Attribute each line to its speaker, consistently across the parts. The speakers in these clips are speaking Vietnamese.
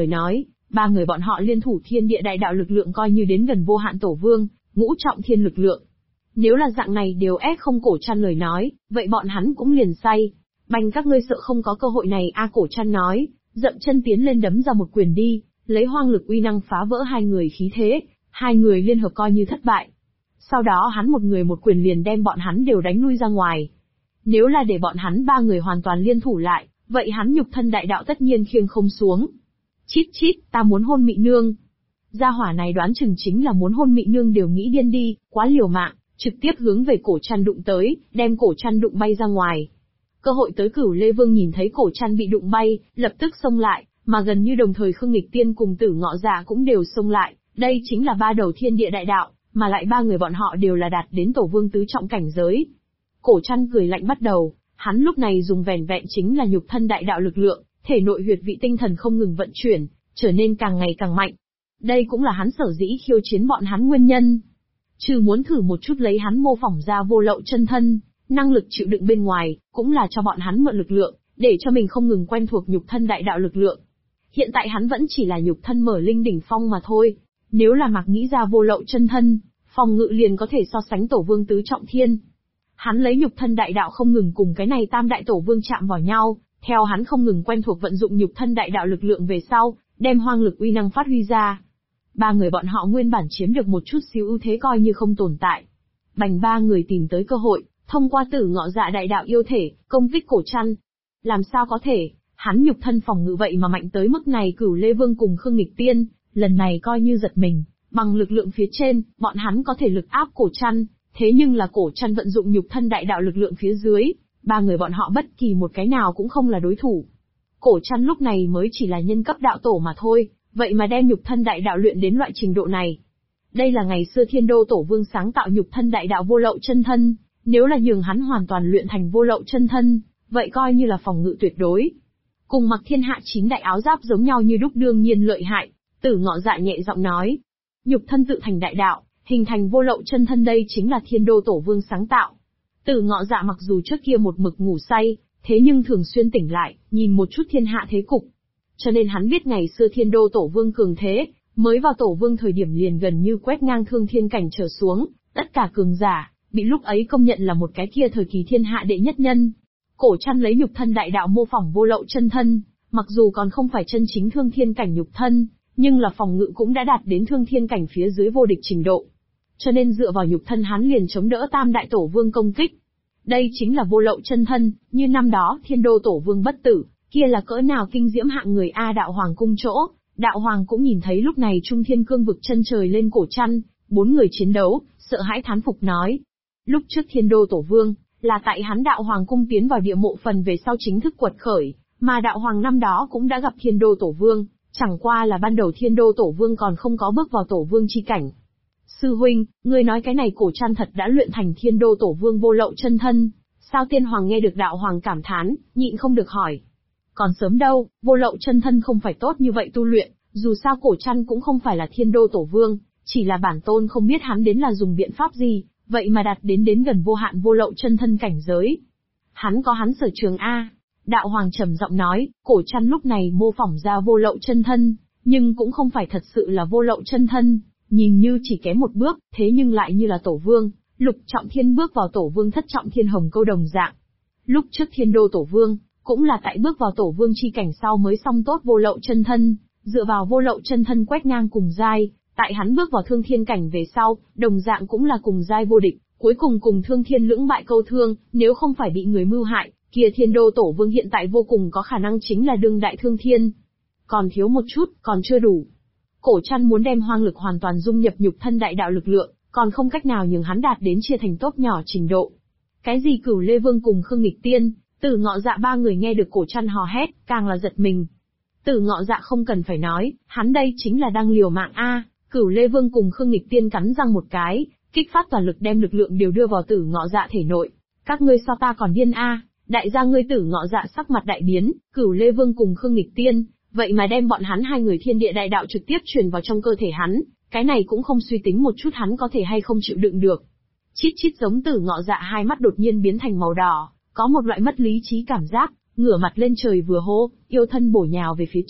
Speaker 1: lời nói, ba người bọn họ liên thủ thiên địa đại đạo lực lượng coi như đến gần vô hạn tổ vương, ngũ trọng thiên lực lượng. Nếu là dạng này đều ép không Cổ Trăn lời nói, vậy bọn hắn cũng liền say. Bành các ngươi sợ không có cơ hội này a Cổ Trăn nói, dậm chân tiến lên đấm ra một quyền đi, lấy hoang lực uy năng phá vỡ hai người khí thế, hai người liên hợp coi như thất bại. Sau đó hắn một người một quyền liền đem bọn hắn đều đánh lui ra ngoài. Nếu là để bọn hắn ba người hoàn toàn liên thủ lại, vậy hắn nhục thân đại đạo tất nhiên khiêng không xuống. Chít chít, ta muốn hôn Mị Nương. Gia hỏa này đoán chừng chính là muốn hôn Mị Nương đều nghĩ điên đi, quá liều mạng, trực tiếp hướng về Cổ Trăn đụng tới, đem Cổ Trăn đụng bay ra ngoài. Cơ hội tới Cửu Lê Vương nhìn thấy Cổ Trăn bị đụng bay, lập tức xông lại, mà gần như đồng thời Khương Nghịch Tiên cùng Tử Ngọ Dạ cũng đều xông lại, đây chính là ba đầu thiên địa đại đạo, mà lại ba người bọn họ đều là đạt đến tổ vương tứ trọng cảnh giới. Cổ Trăn cười lạnh bắt đầu, hắn lúc này dùng vẻn vẹn chính là nhục thân đại đạo lực lượng, thể nội huyệt vị tinh thần không ngừng vận chuyển, trở nên càng ngày càng mạnh. Đây cũng là hắn sở dĩ khiêu chiến bọn hắn nguyên nhân. Trừ muốn thử một chút lấy hắn mô phỏng ra vô lậu chân thân, năng lực chịu đựng bên ngoài, cũng là cho bọn hắn mượn lực lượng, để cho mình không ngừng quen thuộc nhục thân đại đạo lực lượng. Hiện tại hắn vẫn chỉ là nhục thân mở linh đỉnh phong mà thôi, nếu là mặc nghĩ ra vô lậu chân thân, phòng ngự liền có thể so sánh tổ vương tứ trọng thiên. Hắn lấy nhục thân đại đạo không ngừng cùng cái này tam đại tổ vương chạm vào nhau, theo hắn không ngừng quen thuộc vận dụng nhục thân đại đạo lực lượng về sau, đem hoang lực uy năng phát huy ra. Ba người bọn họ nguyên bản chiếm được một chút xíu ưu thế coi như không tồn tại. Bành ba người tìm tới cơ hội, thông qua Tử Ngọ Dạ đại đạo yêu thể, công kích Cổ Trăn. Làm sao có thể, hắn nhục thân phòng ngự vậy mà mạnh tới mức này. Cửu Lê Vương cùng Khương Nghịch Tiên, lần này coi như giật mình, bằng lực lượng phía trên, bọn hắn có thể lực áp Cổ Trăn, thế nhưng là Cổ Trăn vận dụng nhục thân đại đạo lực lượng phía dưới, ba người bọn họ bất kỳ một cái nào cũng không là đối thủ. Cổ Trăn lúc này mới chỉ là nhân cấp đạo tổ mà thôi, vậy mà đem nhục thân đại đạo luyện đến loại trình độ này. Đây là ngày xưa Thiên Đô Tổ Vương sáng tạo nhục thân đại đạo vô lậu chân thân, nếu là nhường hắn hoàn toàn luyện thành vô lậu chân thân, vậy coi như là phòng ngự tuyệt đối. Cùng mặc thiên hạ chín đại áo giáp giống nhau như đúc đương nhiên lợi hại, Tử Ngọ Dạ nhẹ giọng nói. Nhục thân tự thành đại đạo, hình thành vô lậu chân thân đây chính là Thiên Đô Tổ Vương sáng tạo. Tử Ngọ Dạ mặc dù trước kia một mực ngủ say, thế nhưng thường xuyên tỉnh lại, nhìn một chút thiên hạ thế cục. Cho nên hắn biết ngày xưa Thiên Đô Tổ Vương cường thế, mới vào Tổ Vương thời điểm liền gần như quét ngang thương thiên cảnh trở xuống, tất cả cường giả, bị lúc ấy công nhận là một cái kia thời kỳ thiên hạ đệ nhất nhân. Cổ Trăn lấy nhục thân đại đạo mô phỏng vô lậu chân thân, mặc dù còn không phải chân chính thương thiên cảnh nhục thân, nhưng là phòng ngự cũng đã đạt đến thương thiên cảnh phía dưới vô địch trình độ. Cho nên dựa vào nhục thân hắn liền chống đỡ tam đại tổ vương công kích. Đây chính là vô lậu chân thân, như năm đó Thiên Đô Tổ Vương bất tử, kia là cỡ nào kinh diễm hạng người a Đạo Hoàng cung chỗ. Đạo Hoàng cũng nhìn thấy lúc này Trung Thiên Cương vực chân trời lên Cổ Trăn, bốn người chiến đấu, sợ hãi thán phục nói. Lúc trước Thiên Đô Tổ Vương, là tại hắn Đạo Hoàng cung tiến vào địa mộ phần về sau chính thức quật khởi, mà Đạo Hoàng năm đó cũng đã gặp Thiên Đô Tổ Vương, chẳng qua là ban đầu Thiên Đô Tổ Vương còn không có bước vào Tổ Vương chi cảnh. Sư huynh, ngươi nói cái này Cổ Trăn thật đã luyện thành Thiên Đô Tổ Vương vô lậu chân thân, sao Tiên Hoàng nghe được Đạo Hoàng cảm thán, nhịn không được hỏi. Còn sớm đâu, vô lậu chân thân không phải tốt như vậy tu luyện, dù sao Cổ Trăn cũng không phải là Thiên Đô Tổ Vương, chỉ là bản tôn không biết hắn đến là dùng biện pháp gì, vậy mà đạt đến gần vô hạn vô lậu chân thân cảnh giới. Hắn có hắn sở trường a. Đạo Hoàng trầm giọng nói, Cổ Trăn lúc này mô phỏng ra vô lậu chân thân, nhưng cũng không phải thật sự là vô lậu chân thân, nhìn như chỉ kém một bước, thế nhưng lại như là Tổ Vương, lục trọng thiên bước vào Tổ Vương thất trọng thiên hồng câu đồng dạng. Lúc trước Thiên Đô Tổ Vương, cũng là tại bước vào Tổ Vương chi cảnh sau mới xong tốt vô lậu chân thân, dựa vào vô lậu chân thân quét ngang cùng giai, tại hắn bước vào thương thiên cảnh về sau, đồng dạng cũng là cùng giai vô địch, cuối cùng cùng thương thiên lưỡng bại câu thương, nếu không phải bị người mưu hại, kia Thiên Đô Tổ Vương hiện tại vô cùng có khả năng chính là đương đại thương thiên. Còn thiếu một chút, còn chưa đủ. Cổ Trăn muốn đem hoang lực hoàn toàn dung nhập nhục thân đại đạo lực lượng, còn không cách nào nhường hắn đạt đến chia thành tốt nhỏ trình độ. Cái gì Cửu Lê Vương cùng Khương Nghịch Tiên, Tử Ngọ Dạ ba người nghe được Cổ Trăn hò hét, càng là giật mình. Tử Ngọ Dạ không cần phải nói, hắn đây chính là đang liều mạng a. Cửu Lê Vương cùng Khương Nghịch Tiên cắn răng một cái, kích phát toàn lực đem lực lượng đều đưa vào Tử Ngọ Dạ thể nội. Các ngươi so ta còn điên a. Đại gia ngươi Tử Ngọ Dạ sắc mặt đại biến, Cửu Lê Vương cùng Khương Nghịch Tiên, vậy mà đem bọn hắn hai người thiên địa đại đạo trực tiếp truyền vào trong cơ thể hắn, cái này cũng không suy tính một chút hắn có thể hay không chịu đựng được. Chít chít giống Tử Ngọ Dạ hai mắt đột nhiên biến thành màu đỏ, có một loại mất lý trí cảm giác, ngửa mặt lên trời vừa hô, yêu thân bổ nhào về phía trước,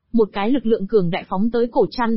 Speaker 1: Một cái lực lượng cường đại phóng tới cổ chăn.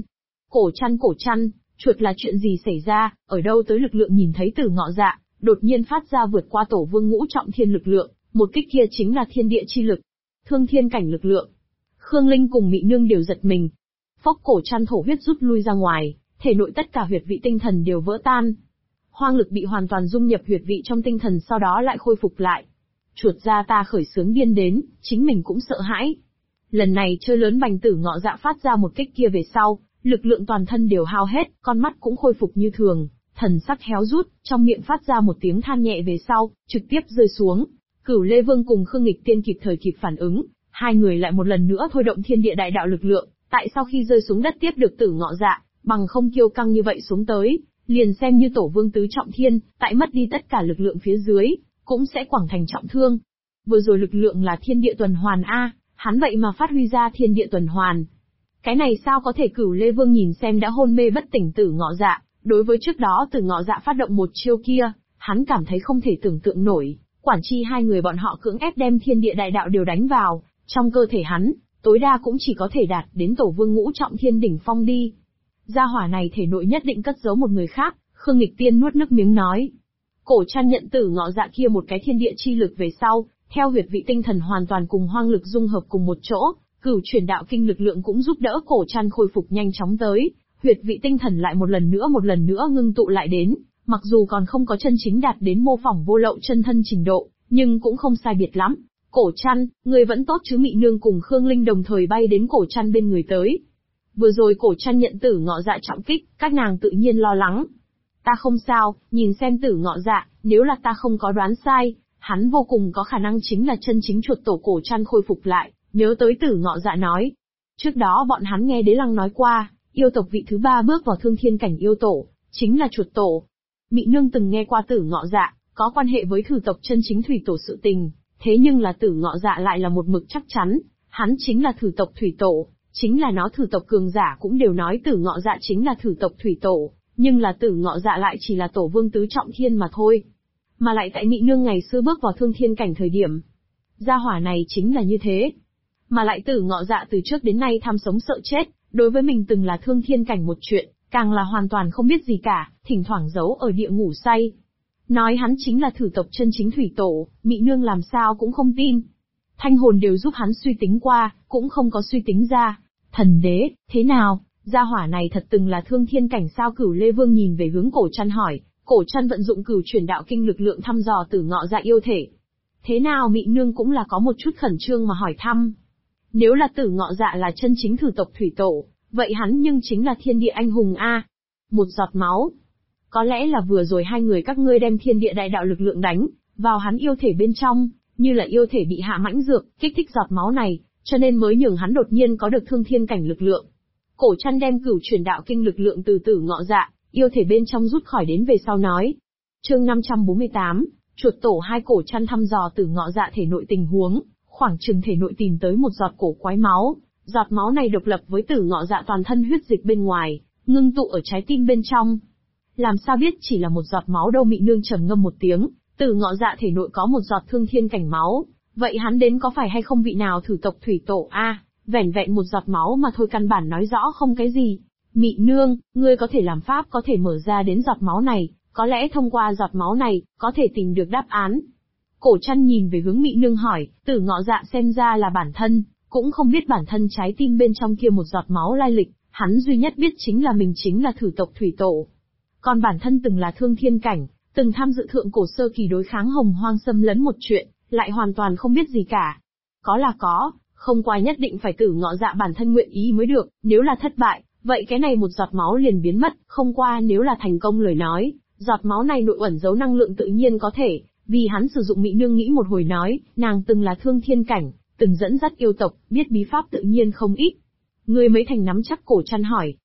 Speaker 1: Cổ chăn, chuột là chuyện gì xảy ra, ở đâu tới lực lượng nhìn thấy Tử Ngọ Dạ, đột nhiên phát ra vượt qua Tổ Vương ngũ trọng thiên lực lượng, một kích kia chính là thiên địa chi lực, thương thiên cảnh lực lượng. Khương Linh cùng Mị Nương đều giật mình. Phốc, cổ chăn thổ huyết rút lui ra ngoài, thể nội tất cả huyệt vị tinh thần đều vỡ tan. Hoang lực bị hoàn toàn dung nhập huyệt vị trong tinh thần, sau đó lại khôi phục lại. Chuột gia ta khởi sướng điên đến, chính mình cũng sợ hãi. Lần này chơi lớn Bành Tử Ngọ Dạ phát ra một kích kia về sau, lực lượng toàn thân đều hao hết, con mắt cũng khôi phục như thường, thần sắc héo rút, trong miệng phát ra một tiếng than nhẹ về sau, trực tiếp rơi xuống. Cửu Lê Vương cùng Khương Nghịch Tiên kịp thời kịp phản ứng, hai người lại một lần nữa thôi động thiên địa đại đạo lực lượng, tại sau khi rơi xuống đất tiếp được Tử Ngọ Dạ, bằng không kiêu căng như vậy xuống tới, liền xem như Tổ Vương tứ trọng thiên, tại mất đi tất cả lực lượng phía dưới, cũng sẽ quẳng thành trọng thương. Vừa rồi lực lượng là thiên địa tuần hoàn a, hắn vậy mà phát huy ra thiên địa tuần hoàn. Cái này sao có thể? Cửu Lê Vương nhìn xem đã hôn mê bất tỉnh Tử Ngọ Dạ, đối với trước đó Tử Ngọ Dạ phát động một chiêu kia, hắn cảm thấy không thể tưởng tượng nổi, quản chi hai người bọn họ cưỡng ép đem thiên địa đại đạo đều đánh vào, trong cơ thể hắn, tối đa cũng chỉ có thể đạt đến Tổ Vương ngũ trọng thiên đỉnh phong đi. Gia hỏa này thể nội nhất định cất giấu một người khác, Khương Nghịch Tiên nuốt nước miếng nói. Cổ chăn nhận Tử Ngọ Dạ kia một cái thiên địa chi lực về sau, theo huyệt vị tinh thần hoàn toàn cùng hoang lực dung hợp cùng một chỗ, cửu chuyển đạo kinh lực lượng cũng giúp đỡ cổ chăn khôi phục nhanh chóng tới, huyệt vị tinh thần lại một lần nữa ngưng tụ lại đến, mặc dù còn không có chân chính đạt đến mô phỏng vô lậu chân thân trình độ, nhưng cũng không sai biệt lắm. Cổ chăn, người vẫn tốt chứ? Mị Nương cùng Khương Linh đồng thời bay đến cổ chăn bên người tới. Vừa rồi cổ chăn nhận Tử Ngọ Dạ trọng kích, các nàng tự nhiên lo lắng. Ta không sao, nhìn xem Tử Ngọ Dạ, nếu là ta không có đoán sai, hắn vô cùng có khả năng chính là chân chính chuột tổ. Cổ chăn khôi phục lại, nhớ tới Tử Ngọ Dạ nói. Trước đó bọn hắn nghe Đế Lăng nói qua, yêu tộc vị thứ 3 bước vào thương thiên cảnh yêu tổ, chính là chuột tổ. Mị Nương từng nghe qua Tử Ngọ Dạ, có quan hệ với thử tộc chân chính thủy tổ sự tình, thế nhưng là Tử Ngọ Dạ lại là một mực chắc chắn, hắn chính là thử tộc thủy tổ, chính là nó thử tộc cường giả cũng đều nói Tử Ngọ Dạ chính là thử tộc thủy tổ, nhưng là Tử Ngọ Dạ lại chỉ là Tổ Vương tứ trọng thiên mà thôi. Mà lại tại Mị Nương ngày xưa bước vào thương thiên cảnh thời điểm, gia hỏa này chính là như thế. Mà lại Tử Ngọ Dạ từ trước đến nay tham sống sợ chết, đối với mình từng là thương thiên cảnh một chuyện, càng là hoàn toàn không biết gì cả, thỉnh thoảng giấu ở địa ngủ say. Nói hắn chính là thử tộc chân chính thủy tổ, Mị Nương làm sao cũng không tin. Thanh hồn đều giúp hắn suy tính qua, cũng không có suy tính ra. Thần đế, thế nào, gia hỏa này thật từng là thương thiên cảnh sao? Cửu Lê Vương nhìn về hướng cổ chăn hỏi, cổ chăn vận dụng cửu chuyển đạo kinh lực lượng thăm dò Tử Ngọ Dạ yêu thể. Thế nào? Mị Nương cũng là có một chút khẩn trương mà hỏi thăm. Nếu là Tử Ngọ Dạ là chân chính thử tộc thủy tổ, vậy hắn nhưng chính là thiên địa anh hùng a. Một giọt máu. Có lẽ là vừa rồi hai người các ngươi đem thiên địa đại đạo lực lượng đánh vào hắn yêu thể bên trong, như là yêu thể bị hạ mãnh dược, kích thích giọt máu này, cho nên mới nhường hắn đột nhiên có được thương thiên cảnh lực lượng. Cổ chăn đem cửu chuyển đạo kinh lực lượng từ Tử Ngọ Dạ, yêu thể bên trong rút khỏi đến về sau nói. Chương 548, chuột tổ hai. Cổ chăn thăm dò Tử Ngọ Dạ thể nội tình huống, khoảng chừng thể nội tìm tới một giọt cổ quái máu, giọt máu này độc lập với Tử Ngọ Dạ toàn thân huyết dịch bên ngoài, ngưng tụ ở trái tim bên trong. Làm sao biết chỉ là một giọt máu đâu? Mị Nương trầm ngâm một tiếng, Tử Ngọ Dạ thể nội có một giọt thương thiên cảnh máu, vậy hắn đến có phải hay không vị nào thử tộc thủy tổ a? Vẻn vẹn một giọt máu mà thôi căn bản nói rõ không cái gì. Mị Nương, ngươi có thể làm pháp có thể mở ra đến giọt máu này, có lẽ thông qua giọt máu này, có thể tìm được đáp án. Cổ chăn nhìn về hướng Mị Nương hỏi, Tử Ngọ Dạ xem ra là bản thân, cũng không biết bản thân trái tim bên trong kia một giọt máu lai lịch, hắn duy nhất biết chính là mình chính là thử tộc thủy tổ. Còn bản thân từng là thương thiên cảnh, từng tham dự thượng cổ sơ kỳ đối kháng hồng hoang xâm lấn một chuyện, lại hoàn toàn không biết gì cả. Có là có, không qua nhất định phải Tử Ngọ Dạ bản thân nguyện ý mới được, nếu là thất bại, vậy cái này một giọt máu liền biến mất, không qua nếu là thành công lời nói, giọt máu này nội ẩn giấu năng lượng tự nhiên có thể, vì hắn sử dụng. Mị Nương nghĩ một hồi nói, nàng từng là thương thiên cảnh, từng dẫn dắt yêu tộc, biết bí pháp tự nhiên không ít. Ngươi mấy thành nắm chắc? Cổ chăn hỏi.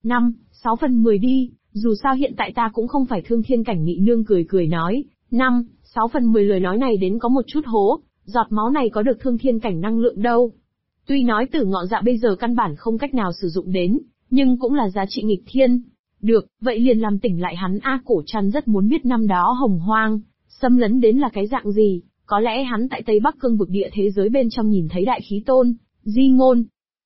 Speaker 1: 5-6 phần 10 đi, dù sao hiện tại ta cũng không phải thương thiên cảnh. Mị Nương cười cười nói, 5-6 phần 10 lời nói này đến có một chút hố, giọt máu này có được thương thiên cảnh năng lượng đâu. Tuy nói Tử Ngọ Dạ bây giờ căn bản không cách nào sử dụng đến, nhưng cũng là giá trị nghịch thiên. Được, vậy liền làm tỉnh lại hắn a. Cổ chăn rất muốn biết năm đó hồng hoang xâm lấn đến là cái dạng gì, có lẽ hắn tại Tây Bắc Cương vực địa thế giới bên trong nhìn thấy đại khí tôn, Di Ngôn.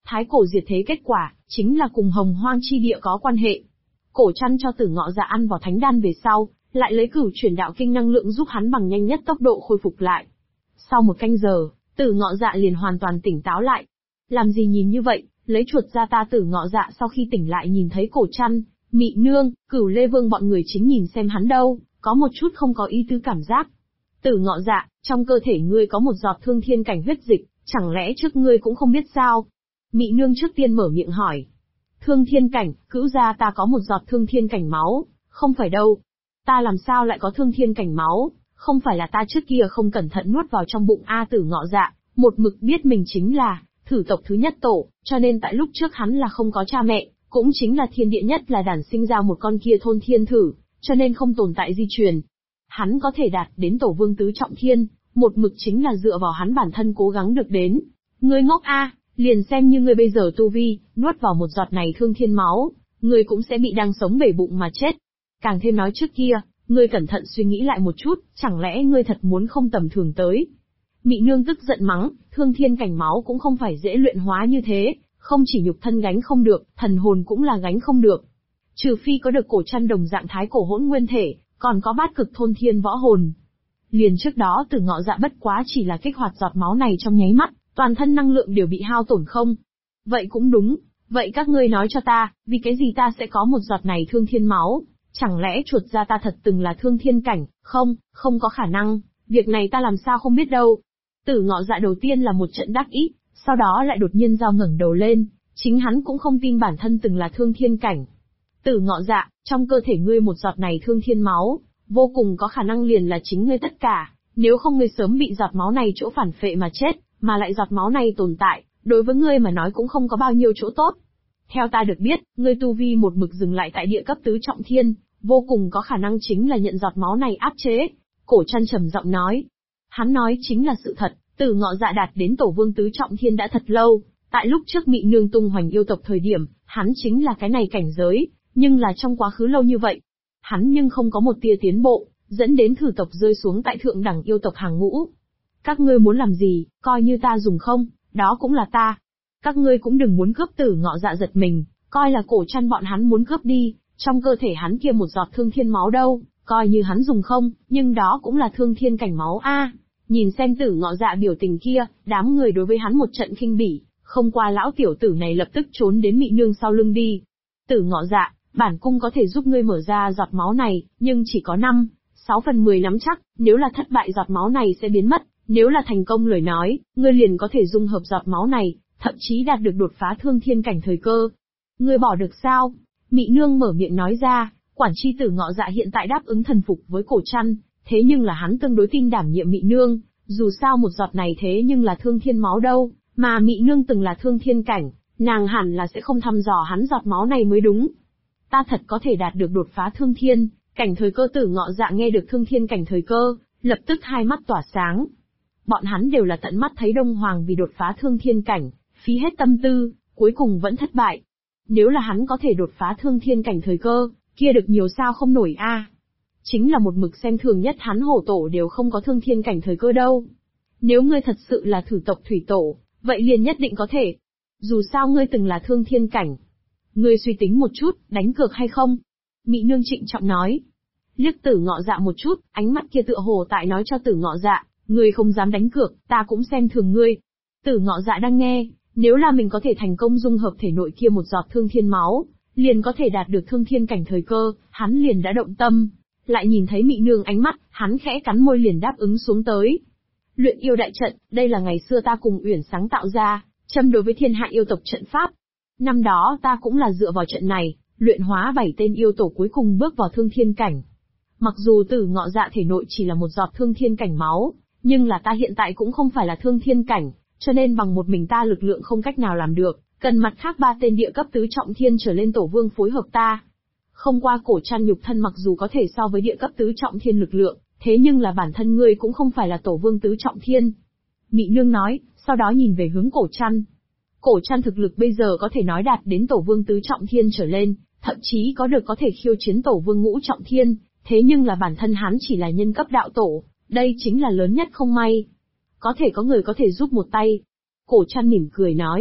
Speaker 1: Thái cổ diệt thế kết quả, chính là cùng Hồng Hoang chi địa có quan hệ. Cổ Trăn cho Tử Ngọ Dạ ăn vào thánh đan về sau, lại lấy Cửu Chuyển Đạo Kinh năng lượng giúp hắn bằng nhanh nhất tốc độ khôi phục lại. Sau 1 canh giờ, Tử Ngọ Dạ liền hoàn toàn tỉnh táo lại. Làm gì nhìn như vậy, lấy chuột ra ta. Tử Ngọ Dạ sau khi tỉnh lại nhìn thấy Cổ Trăn, Mị Nương, Cửu Lê Vương bọn người chính nhìn xem hắn đâu, có một chút không có ý tứ cảm giác. Tử Ngọ Dạ, trong cơ thể ngươi có một giọt thương thiên cảnh huyết dịch, chẳng lẽ trước ngươi cũng không biết sao? Mị Nương trước tiên mở miệng hỏi. Thương thiên cảnh, cữu gia ta có một giọt thương thiên cảnh máu, không phải đâu. Ta làm sao lại có thương thiên cảnh máu, không phải là ta trước kia không cẩn thận nuốt vào trong bụng A. Tử Ngọ Dạ, một mực biết mình chính là thử tộc thứ nhất tổ, cho nên tại lúc trước hắn là không có cha mẹ, cũng chính là thiên địa nhất là đản sinh ra một con kia thôn thiên thử, cho nên không tồn tại di truyền. Hắn có thể đạt đến tổ vương tứ trọng thiên, một mực chính là dựa vào hắn bản thân cố gắng được đến. Ngươi ngốc A, liền xem như ngươi bây giờ tu vi, nuốt vào một giọt này thương thiên máu, ngươi cũng sẽ bị đang sống bể bụng mà chết. Càng thêm nói trước kia, ngươi cẩn thận suy nghĩ lại một chút, chẳng lẽ ngươi thật muốn không tầm thường tới. Mị Nương tức giận mắng, thương thiên cảnh máu cũng không phải dễ luyện hóa như thế, không chỉ nhục thân gánh không được, thần hồn cũng là gánh không được. Trừ phi có được Cổ Trăn đồng dạng thái cổ hỗn nguyên thể, còn có bát cực thôn thiên võ hồn. Liền trước đó Tử Ngọ Dạ bất quá chỉ là kích hoạt giọt máu này trong nháy mắt, toàn thân năng lượng đều bị hao tổn không. Vậy cũng đúng, vậy các ngươi nói cho ta, vì cái gì ta sẽ có một giọt này thương thiên máu? Chẳng lẽ chuột gia ta thật từng là thương thiên cảnh? Không, không có khả năng, việc này ta làm sao không biết đâu. Tử Ngọ Dạ đầu tiên là một trận đắc ý, sau đó lại đột nhiên giao ngẩng đầu lên, chính hắn cũng không tin bản thân từng là thương thiên cảnh. Tử Ngọ Dạ, trong cơ thể ngươi một giọt này thương thiên máu, vô cùng có khả năng liền là chính ngươi tất cả, nếu không ngươi sớm bị giọt máu này chỗ phản phệ mà chết, mà lại giọt máu này tồn tại, đối với ngươi mà nói cũng không có bao nhiêu chỗ tốt. Theo ta được biết, ngươi tu vi một mực dừng lại tại địa cấp tứ trọng thiên, vô cùng có khả năng chính là nhận giọt máu này áp chế. Cổ Trăn trầm giọng nói. Hắn nói chính là sự thật, Tử Ngọ Dạ đạt đến tổ vương tứ trọng thiên đã thật lâu, tại lúc trước Mị Nương tung hoành yêu tộc thời điểm, hắn chính là cái này cảnh giới, nhưng là trong quá khứ lâu như vậy, hắn nhưng không có một tia tiến bộ, dẫn đến thử tộc rơi xuống tại thượng đẳng yêu tộc hàng ngũ. Các ngươi muốn làm gì, coi như ta dùng không, đó cũng là ta. Các ngươi cũng đừng muốn cướp. Tử Ngọ Dạ giật mình, coi là Cổ Trăn bọn hắn muốn cướp đi, trong cơ thể hắn kia một giọt thương thiên máu đâu, coi như hắn dùng không, nhưng đó cũng là thương thiên cảnh máu a. Nhìn xem Tử Ngọ Dạ biểu tình kia, đám người đối với hắn một trận khinh bỉ, không qua lão tiểu tử này lập tức trốn đến Mị Nương sau lưng đi. Tử Ngọ Dạ, bản cung có thể giúp ngươi mở ra giọt máu này, nhưng chỉ có 5/6/10 nắm chắc, nếu là thất bại giọt máu này sẽ biến mất, nếu là thành công lời nói, ngươi liền có thể dung hợp giọt máu này, thậm chí đạt được đột phá thương thiên cảnh thời cơ. Ngươi bỏ được sao? Mị Nương mở miệng nói ra, quản chi Tử Ngọ Dạ hiện tại đáp ứng thần phục với Cổ Trăn, thế nhưng là hắn tương đối tin đảm nhiệm Mị Nương, dù sao một giọt này thế nhưng là thương thiên máu đâu, mà Mị Nương từng là thương thiên cảnh, nàng hẳn là sẽ không thăm dò hắn giọt máu này mới đúng. Ta thật có thể đạt được đột phá thương thiên cảnh thời cơ. Tử Ngọ Dạ nghe được thương thiên cảnh thời cơ, lập tức hai mắt tỏa sáng. Bọn hắn đều là tận mắt thấy Đông Hoàng vì đột phá thương thiên cảnh, phí hết tâm tư, cuối cùng vẫn thất bại. Nếu là hắn có thể đột phá thương thiên cảnh thời cơ, kia được nhiều sao không nổi a. Chính là một mực xem thường nhất hắn hổ tổ đều không có thương thiên cảnh thời cơ đâu. Nếu ngươi thật sự là thử tộc thủy tổ, vậy liền nhất định có thể. Dù sao ngươi từng là thương thiên cảnh. Ngươi suy tính một chút, đánh cược hay không? Mị Nương trịnh trọng nói. Liếc Tử Ngọ Dạ một chút, ánh mắt kia tựa hồ tại nói cho Tử Ngọ Dạ, ngươi không dám đánh cược, ta cũng xem thường ngươi. Tử Ngọ Dạ đang nghe, nếu là mình có thể thành công dung hợp thể nội kia một giọt thương thiên máu, liền có thể đạt được thương thiên cảnh thời cơ, hắn liền đã động tâm. Lại nhìn thấy Mị Nương ánh mắt, hắn khẽ cắn môi liền đáp ứng xuống tới. Luyện yêu đại trận, đây là ngày xưa ta cùng Uyển sáng tạo ra, châm đối với thiên hạ yêu tộc trận pháp. Năm đó ta cũng là dựa vào trận này, luyện hóa 7 tên yêu tổ cuối cùng bước vào thương thiên cảnh. Mặc dù Tử Ngọ Dạ thể nội chỉ là một giọt thương thiên cảnh máu, nhưng là ta hiện tại cũng không phải là thương thiên cảnh, cho nên bằng một mình ta lực lượng không cách nào làm được, cần mặt khác 3 tên địa cấp tứ trọng thiên trở lên tổ vương phối hợp ta. Không qua Cổ Trăn nhục thân mặc dù có thể so với địa cấp tứ trọng thiên lực lượng, thế nhưng là bản thân ngươi cũng không phải là tổ vương tứ trọng thiên. Mị Nương nói, sau đó nhìn về hướng Cổ Trăn. Cổ Trăn thực lực bây giờ có thể nói đạt đến tổ vương tứ trọng thiên trở lên, thậm chí có được có thể khiêu chiến tổ vương ngũ trọng thiên, thế nhưng là bản thân hắn chỉ là nhân cấp đạo tổ, đây chính là lớn nhất không may. Có thể có người có thể giúp một tay. Cổ Trăn mỉm cười nói,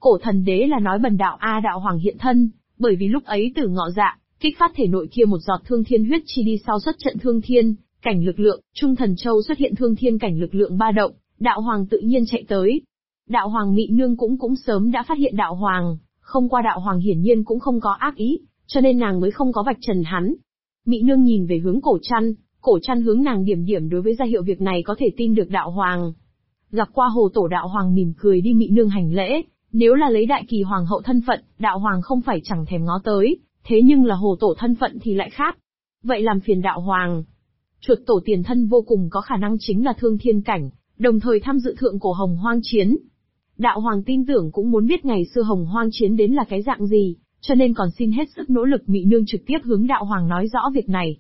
Speaker 1: Cổ thần đế là nói bần đạo đạo hoàng hiện thân, bởi vì lúc ấy Tử Ngọ Dạ kích phát thể nội kia một giọt thương thiên huyết chi đi sau xuất trận thương thiên cảnh lực lượng, Trung Thần Châu xuất hiện thương thiên cảnh lực lượng ba động, đạo hoàng tự nhiên chạy tới. Đạo hoàng Mị Nương cũng sớm đã phát hiện đạo hoàng, không qua đạo hoàng hiển nhiên cũng không có ác ý, cho nên nàng mới không có vạch trần hắn. Mị Nương nhìn về hướng Cổ Trăn hướng nàng điểm điểm đối với ra hiệu việc này có thể tin được đạo hoàng. Gặp qua Hồ Tổ, đạo hoàng mỉm cười đi Mị Nương hành lễ, nếu là lấy đại kỳ hoàng hậu thân phận, đạo hoàng không phải chẳng thèm ngó tới, thế nhưng là Hồ Tổ thân phận thì lại khác. Vậy làm phiền đạo hoàng. Chuột tổ tiền thân vô cùng có khả năng chính là thương thiên cảnh, đồng thời tham dự thượng cổ hồng hoang chiến. Đạo hoàng tin tưởng cũng muốn biết ngày xưa hồng hoang chiến đến là cái dạng gì, cho nên còn xin hết sức nỗ lực. Mị Nương trực tiếp hướng đạo hoàng nói rõ việc này.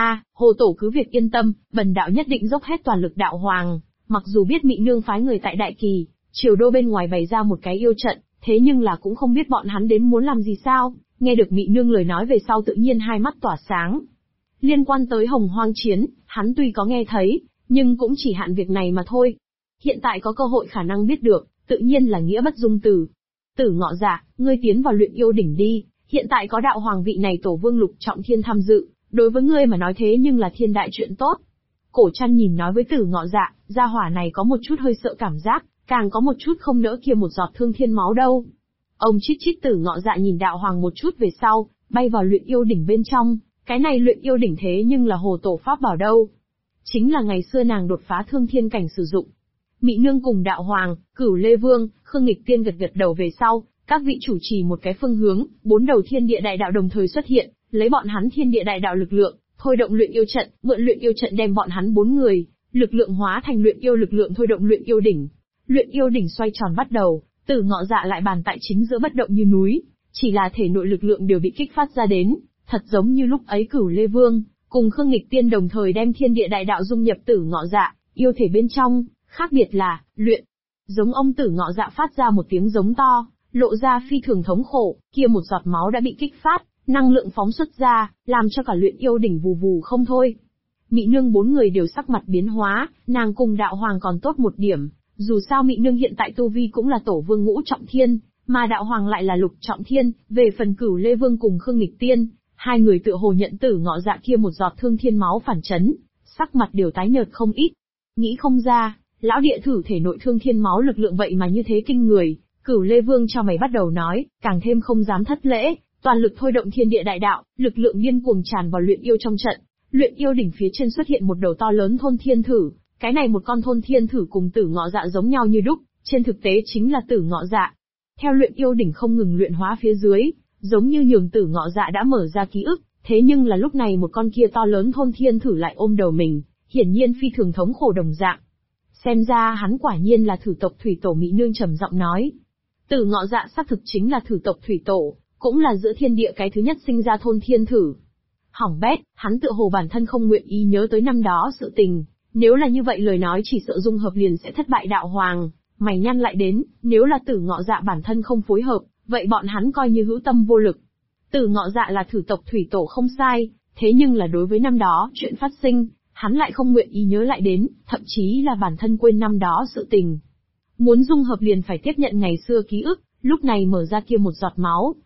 Speaker 1: Hồ Tổ cứ việc yên tâm, bần đạo nhất định dốc hết toàn lực. Đạo hoàng, mặc dù biết Mị Nương phái người tại Đại Kỳ, triều đô bên ngoài bày ra một cái yêu trận, thế nhưng là cũng không biết bọn hắn đến muốn làm gì sao. Nghe được Mị Nương lời nói về sau tự nhiên hai mắt tỏa sáng. Liên quan tới hồng hoang chiến, hắn tuy có nghe thấy, nhưng cũng chỉ hạn việc này mà thôi. Hiện tại có cơ hội khả năng biết được, tự nhiên là nghĩa bất dung từ. Tử Ngọ Dạ, ngươi tiến vào luyện yêu đỉnh đi, hiện tại có đạo hoàng vị này tổ vương Lục Trọng Thiên tham dự, đối với ngươi mà nói thế nhưng là thiên đại chuyện tốt. Cổ Trăn nhìn nói với Tử Ngọ Dạ, gia hỏa này có một chút hơi sợ cảm giác, càng có một chút không nỡ kia một giọt thương thiên máu đâu. Ông chít Tử Ngọ Dạ nhìn đạo hoàng một chút về sau, bay vào luyện yêu đỉnh bên trong. Cái này luyện yêu đỉnh thế nhưng là Hồ Tổ pháp bảo đâu. Chính là ngày xưa nàng đột phá thương thiên cảnh sử dụng. Mị Nương cùng đạo hoàng, Cửu Lê Vương, Khương Nghịch Tiên gật gật đầu về sau, các vị chủ trì một cái phương hướng, 4 đầu thiên địa đại đạo đồng thời xuất hiện, lấy bọn hắn thiên địa đại đạo lực lượng, thôi động luyện yêu trận, mượn luyện yêu trận đem bọn hắn 4 người, lực lượng hóa thành luyện yêu lực lượng thôi động luyện yêu đỉnh. Luyện yêu đỉnh xoay tròn bắt đầu, Tử Ngọ Dạ lại bàn tại chính giữa bất động như núi, chỉ là thể nội lực lượng đều bị kích phát ra đến. Thật giống như lúc ấy Cửu Lê Vương, cùng Khương Nghịch Tiên đồng thời đem thiên địa đại đạo dung nhập Tử Ngọ Dạ, yêu thể bên trong, khác biệt là, luyện. Giống ông Tử Ngọ Dạ phát ra một tiếng giống to, lộ ra phi thường thống khổ, kia một giọt máu đã bị kích phát, năng lượng phóng xuất ra, làm cho cả luyện yêu đỉnh vù vù không thôi. Mị Nương 4 người đều sắc mặt biến hóa, nàng cùng đạo hoàng còn tốt một điểm, dù sao Mị Nương hiện tại tu vi cũng là tổ vương ngũ trọng thiên, mà đạo hoàng lại là lục trọng thiên, về phần Cửu Lê Vương cùng Khương Nghịch Tiên. Hai người tựa hồ nhận Tử Ngọ Dạ kia một giọt thương thiên máu phản chấn, sắc mặt đều tái nhợt không ít. Nghĩ không ra, lão địa thử thể nội thương thiên máu lực lượng vậy mà như thế kinh người. Cửu Lê Vương cho mày bắt đầu nói, càng thêm không dám thất lễ, toàn lực thôi động thiên địa đại đạo, lực lượng điên cuồng tràn vào luyện yêu trong trận. Luyện yêu đỉnh phía trên xuất hiện một đầu to lớn thôn thiên thử, cái này một con thôn thiên thử cùng Tử Ngọ Dạ giống nhau như đúc, trên thực tế chính là Tử Ngọ Dạ. Theo luyện yêu đỉnh không ngừng luyện hóa phía dưới, giống như nhường Tử Ngọ Dạ đã mở ra ký ức, thế nhưng là lúc này một con kia to lớn thôn thiên thử lại ôm đầu mình, hiển nhiên phi thường thống khổ đồng dạng. Xem ra hắn quả nhiên là thử tộc thủy tổ. Mị Nương trầm giọng nói. Tử Ngọ Dạ xác thực chính là thử tộc thủy tổ, cũng là giữa thiên địa cái thứ nhất sinh ra thôn thiên thử. Hỏng bét, hắn tựa hồ bản thân không nguyện ý nhớ tới năm đó sự tình, nếu là như vậy lời nói chỉ sợ dung hợp liền sẽ thất bại. Đạo hoàng, mày nhăn lại đến, nếu là Tử Ngọ Dạ bản thân không phối hợp, vậy bọn hắn coi như hữu tâm vô lực. Tử Ngọ Dạ là thử tộc thủy tổ không sai, thế nhưng là đối với năm đó chuyện phát sinh, hắn lại không nguyện ý nhớ lại đến, thậm chí là bản thân quên năm đó sự tình. Muốn dung hợp liền phải tiếp nhận ngày xưa ký ức, lúc này mở ra kia một giọt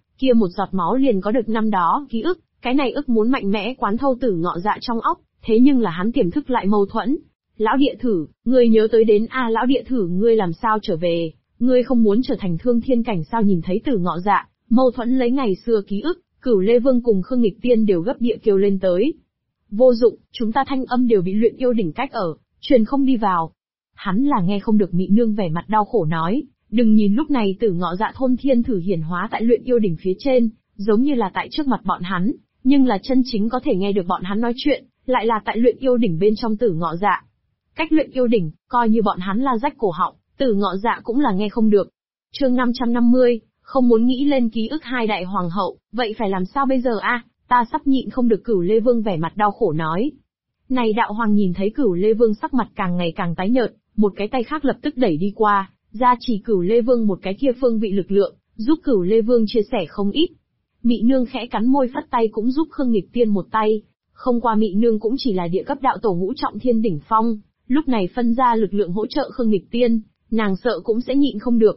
Speaker 1: máu liền có được năm đó ký ức, cái này ức muốn mạnh mẽ quán thâu Tử Ngọ Dạ trong óc, thế nhưng là hắn tiềm thức lại mâu thuẫn. Lão địa thử, ngươi nhớ tới đến lão địa thử ngươi làm sao trở về, ngươi không muốn trở thành thương thiên cảnh sao? Nhìn thấy Tử Ngọ Dạ, mâu thuẫn lấy ngày xưa ký ức, Cửu Lê Vương cùng Khương Nghịch Tiên đều gấp địa kêu lên tới. Vô dụng, chúng ta thanh âm đều bị luyện yêu đỉnh cách ở, truyền không đi vào. Hắn là nghe không được. Mị Nương vẻ mặt đau khổ nói, đừng nhìn lúc này Tử Ngọ Dạ thôn thiên thử hiển hóa tại luyện yêu đỉnh phía trên, giống như là tại trước mặt bọn hắn, nhưng là chân chính có thể nghe được bọn hắn nói chuyện, lại là tại luyện yêu đỉnh bên trong Tử Ngọ Dạ. Cách luyện yêu đỉnh, coi như bọn hắn la rách cổ họng, Tử Ngọ Dạ cũng là nghe không được. Chương 550, không muốn nghĩ lên ký ức hai đại hoàng hậu, vậy phải làm sao bây giờ ta sắp nhịn không được. Cửu Lê Vương vẻ mặt đau khổ nói. Này đạo hoàng nhìn thấy Cửu Lê Vương sắc mặt càng ngày càng tái nhợt, một cái tay khác lập tức đẩy đi qua, ra chỉ Cửu Lê Vương một cái kia phương vị lực lượng, giúp Cửu Lê Vương chia sẻ không ít. Mị Nương khẽ cắn môi phất tay cũng giúp Khương Nghịch Tiên một tay, không qua Mị Nương cũng chỉ là địa cấp đạo tổ ngũ trọng thiên đỉnh phong, lúc này phân ra lực lượng hỗ trợ Khương Nghịch Tiên, nàng sợ cũng sẽ nhịn không được.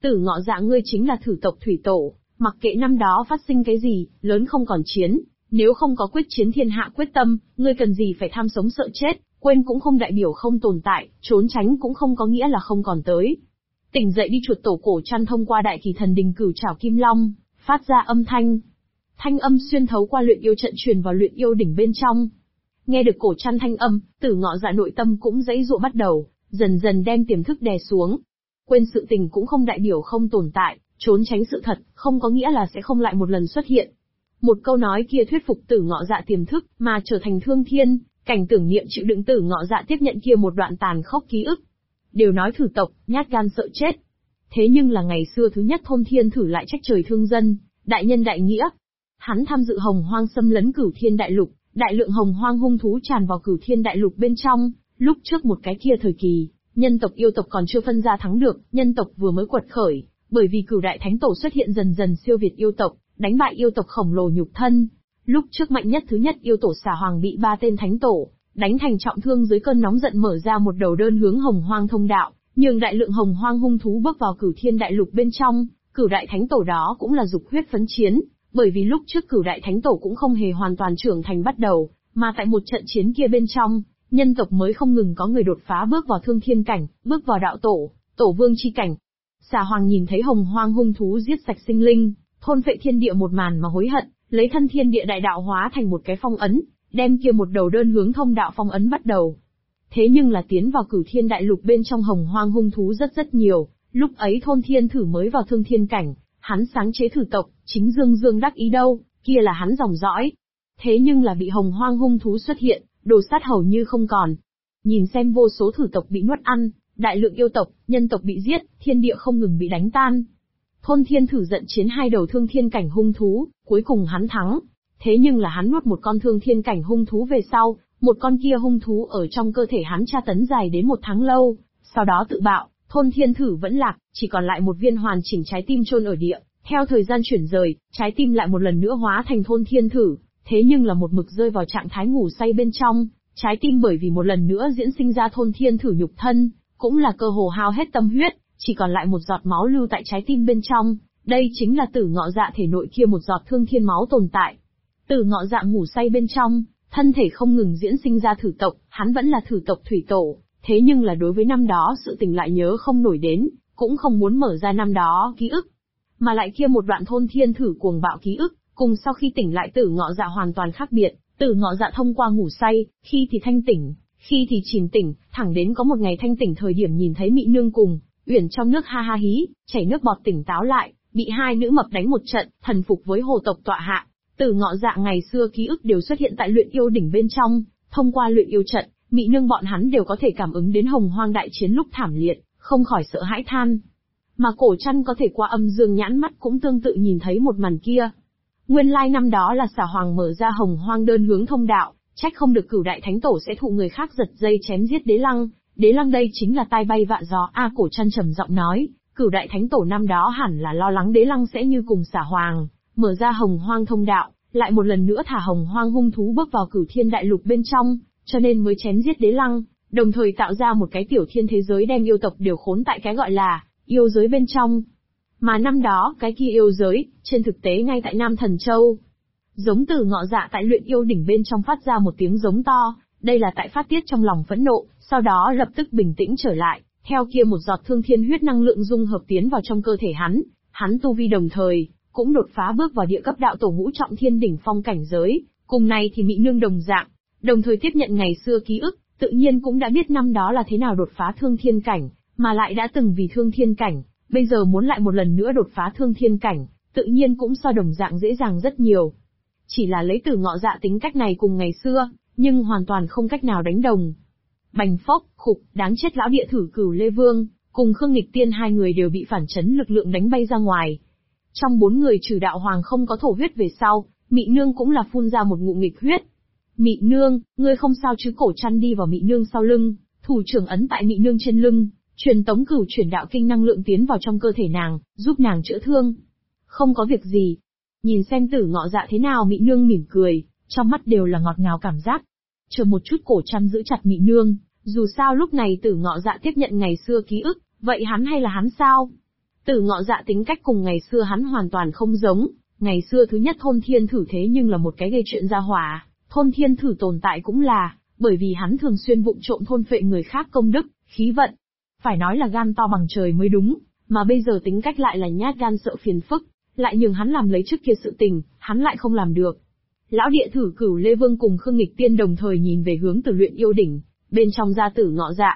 Speaker 1: Tử Ngọ Dạ ngươi chính là thử tộc thủy tổ, mặc kệ năm đó phát sinh cái gì, lớn không còn chiến, nếu không có quyết chiến thiên hạ quyết tâm, ngươi cần gì phải tham sống sợ chết, quên cũng không đại biểu không tồn tại, trốn tránh cũng không có nghĩa là không còn tới. Tỉnh dậy đi chuột tổ cổ chăn thông qua đại kỳ thần đình cửu trảo kim long, phát ra âm thanh. Thanh âm xuyên thấu qua luyện yêu trận truyền vào luyện yêu đỉnh bên trong. Nghe được cổ chăn thanh âm, Tử Ngọ Dạ nội tâm cũng dãy dụa bắt đầu, dần dần đem tiềm thức đè xuống. Quên sự tình cũng không đại biểu không tồn tại, trốn tránh sự thật, không có nghĩa là sẽ không lại một lần xuất hiện. Một câu nói kia thuyết phục Tử Ngọ Dạ tiềm thức, mà trở thành thương thiên, cảnh tưởng niệm chịu đựng Tử Ngọ Dạ tiếp nhận kia một đoạn tàn khốc ký ức. Đều nói thử tộc, nhát gan sợ chết. Thế nhưng là ngày xưa thứ nhất thôn thiên thử lại trách trời thương dân, đại nhân đại nghĩa. Hắn tham dự hồng hoang xâm lấn cửu thiên đại lục, đại lượng hồng hoang hung thú tràn vào cửu thiên đại lục bên trong, lúc trước một cái kia thời kỳ, nhân tộc yêu tộc còn chưa phân ra thắng được, nhân tộc vừa mới quật khởi, bởi vì cửu đại thánh tổ xuất hiện dần dần siêu việt yêu tộc, đánh bại yêu tộc khổng lồ nhục thân. Lúc trước mạnh nhất thứ nhất yêu tổ Xà Hoàng bị 3 tên thánh tổ đánh thành trọng thương dưới cơn nóng giận mở ra một đầu đơn hướng hồng hoang thông đạo, nhường đại lượng hồng hoang hung thú bước vào cửu thiên đại lục bên trong. Cửu đại thánh tổ đó cũng là dục huyết phấn chiến, bởi vì lúc trước cửu đại thánh tổ cũng không hề hoàn toàn trưởng thành bắt đầu, mà tại một trận chiến kia bên trong, nhân tộc mới không ngừng có người đột phá bước vào thương thiên cảnh, bước vào đạo tổ, tổ vương chi cảnh. Xà Hoàng nhìn thấy hồng hoang hung thú giết sạch sinh linh, thôn phệ thiên địa một màn mà hối hận, lấy thân thiên địa đại đạo hóa thành một cái phong ấn, đem kia một đầu đơn hướng thông đạo phong ấn bắt đầu. Thế nhưng là tiến vào cửu thiên đại lục bên trong hồng hoang hung thú rất nhiều, lúc ấy thôn thiên thử mới vào thương thiên cảnh, hắn sáng chế thử tộc, chính dương đắc ý đâu, kia là hắn dòng dõi. Thế nhưng là bị hồng hoang hung thú xuất hiện, đồ sát hầu như không còn. Nhìn xem vô số thử tộc bị nuốt ăn, đại lượng yêu tộc, nhân tộc bị giết, thiên địa không ngừng bị đánh tan. Thôn thiên thử giận chiến 2 đầu thương thiên cảnh hung thú, cuối cùng hắn thắng. Thế nhưng là hắn nuốt một con thương thiên cảnh hung thú về sau, một con kia hung thú ở trong cơ thể hắn tra tấn dài đến 1 tháng lâu, sau đó tự bạo, thôn thiên thử vẫn lạc, chỉ còn lại một viên hoàn chỉnh trái tim chôn ở địa. Theo thời gian chuyển rời, trái tim lại một lần nữa hóa thành thôn thiên thử, thế nhưng là một mực rơi vào trạng thái ngủ say bên trong, trái tim bởi vì một lần nữa diễn sinh ra thôn thiên thử nhục thân, cũng là cơ hồ hao hết tâm huyết, chỉ còn lại một giọt máu lưu tại trái tim bên trong, đây chính là Tử Ngọ Dạ thể nội kia một giọt thương thiên máu tồn tại. Tử Ngọ Dạ ngủ say bên trong, thân thể không ngừng diễn sinh ra thử tộc, hắn vẫn là thử tộc thủy tổ, thế nhưng là đối với năm đó sự tình lại nhớ không nổi đến, cũng không muốn mở ra năm đó ký ức, mà lại kia một đoạn thôn thiên thử cuồng bạo ký ức, cùng sau khi tỉnh lại Tử Ngọ Dạ hoàn toàn khác biệt. Tử Ngọ Dạ thông qua ngủ say, khi thì thanh tỉnh, khi thì chìm tỉnh, thẳng đến có một ngày thanh tỉnh thời điểm nhìn thấy Mị Nương cùng Uyển trong nước ha ha hí, chảy nước bọt tỉnh táo lại, bị 2 nữ mập đánh một trận, thần phục với hồ tộc tọa hạ. Tử Ngọ Dạ ngày xưa ký ức đều xuất hiện tại luyện yêu đỉnh bên trong, thông qua luyện yêu trận, Mị Nương bọn hắn đều có thể cảm ứng đến hồng hoang đại chiến lúc thảm liệt, không khỏi sợ hãi than. Mà Cổ Trăn có thể qua âm dương nhãn mắt cũng tương tự nhìn thấy một màn kia. Nguyên lai năm đó là Xà Hoàng mở ra hồng hoang đơn hướng thông đạo, trách không được cửu đại thánh tổ sẽ thụ người khác giật dây chém giết Đế Lăng đây chính là tai bay vạ gió. Cổ Trăn trầm giọng nói, cửu đại thánh tổ năm đó hẳn là lo lắng Đế Lăng sẽ như cùng Xà Hoàng, mở ra hồng hoang thông đạo, lại một lần nữa thả hồng hoang hung thú bước vào cửu thiên đại lục bên trong, cho nên mới chém giết Đế Lăng, đồng thời tạo ra một cái tiểu thiên thế giới đem yêu tộc đều khốn tại cái gọi là yêu giới bên trong. Mà năm đó, cái kia yêu giới, trên thực tế ngay tại Nam Thần Châu. Giống Tử Ngọ Dạ tại luyện yêu đỉnh bên trong phát ra một tiếng giống to, đây là tại phát tiết trong lòng phẫn nộ, sau đó lập tức bình tĩnh trở lại, theo kia một giọt thương thiên huyết năng lượng dung hợp tiến vào trong cơ thể hắn tu vi đồng thời, cũng đột phá bước vào địa cấp đạo tổ ngũ trọng thiên đỉnh phong cảnh giới, cùng này thì Mị Nương đồng dạng, đồng thời tiếp nhận ngày xưa ký ức, tự nhiên cũng đã biết năm đó là thế nào đột phá thương thiên cảnh, mà lại đã từng vì thương thiên cảnh. Bây giờ muốn lại một lần nữa đột phá thương thiên cảnh, tự nhiên cũng so đồng dạng dễ dàng rất nhiều. Chỉ là lấy Tử Ngọ Dạ tính cách này cùng ngày xưa, nhưng hoàn toàn không cách nào đánh đồng. Bành phốc, khục, đáng chết lão địa thử Cửu Lê Vương, cùng Khương Nghịch Tiên 2 người đều bị phản chấn lực lượng đánh bay ra ngoài. Trong 4 người trừ đạo hoàng không có thổ huyết về sau, Mị Nương cũng là phun ra một ngụm nghịch huyết. Mị Nương, ngươi không sao chứ? Cổ Trăn đi vào Mị Nương sau lưng, thủ trưởng ấn tại Mị Nương trên lưng. Truyền tống cửu chuyển đạo kinh năng lượng tiến vào trong cơ thể nàng, giúp nàng chữa thương. Không có việc gì. Nhìn xem Tử Ngọ Dạ thế nào, Mị Nương mỉm cười, trong mắt đều là ngọt ngào cảm giác. Chờ một chút, Cổ Trăn giữ chặt Mị Nương, dù sao lúc này Tử Ngọ Dạ tiếp nhận ngày xưa ký ức, vậy hắn hay là hắn sao? Tử Ngọ Dạ tính cách cùng ngày xưa hắn hoàn toàn không giống, ngày xưa thứ nhất thôn thiên thử thế nhưng là một cái gây chuyện ra hỏa, thôn thiên thử tồn tại cũng là, bởi vì hắn thường xuyên vụng trộm thôn phệ người khác công đức, khí vận. Phải nói là gan to bằng trời mới đúng, mà bây giờ tính cách lại là nhát gan sợ phiền phức, lại nhường hắn làm lấy trước kia sự tình, hắn lại không làm được. Lão địa thử Cửu Lê Vương cùng Khương Nghịch Tiên đồng thời nhìn về hướng Tử Luyện Yêu Đỉnh, bên trong ra Tử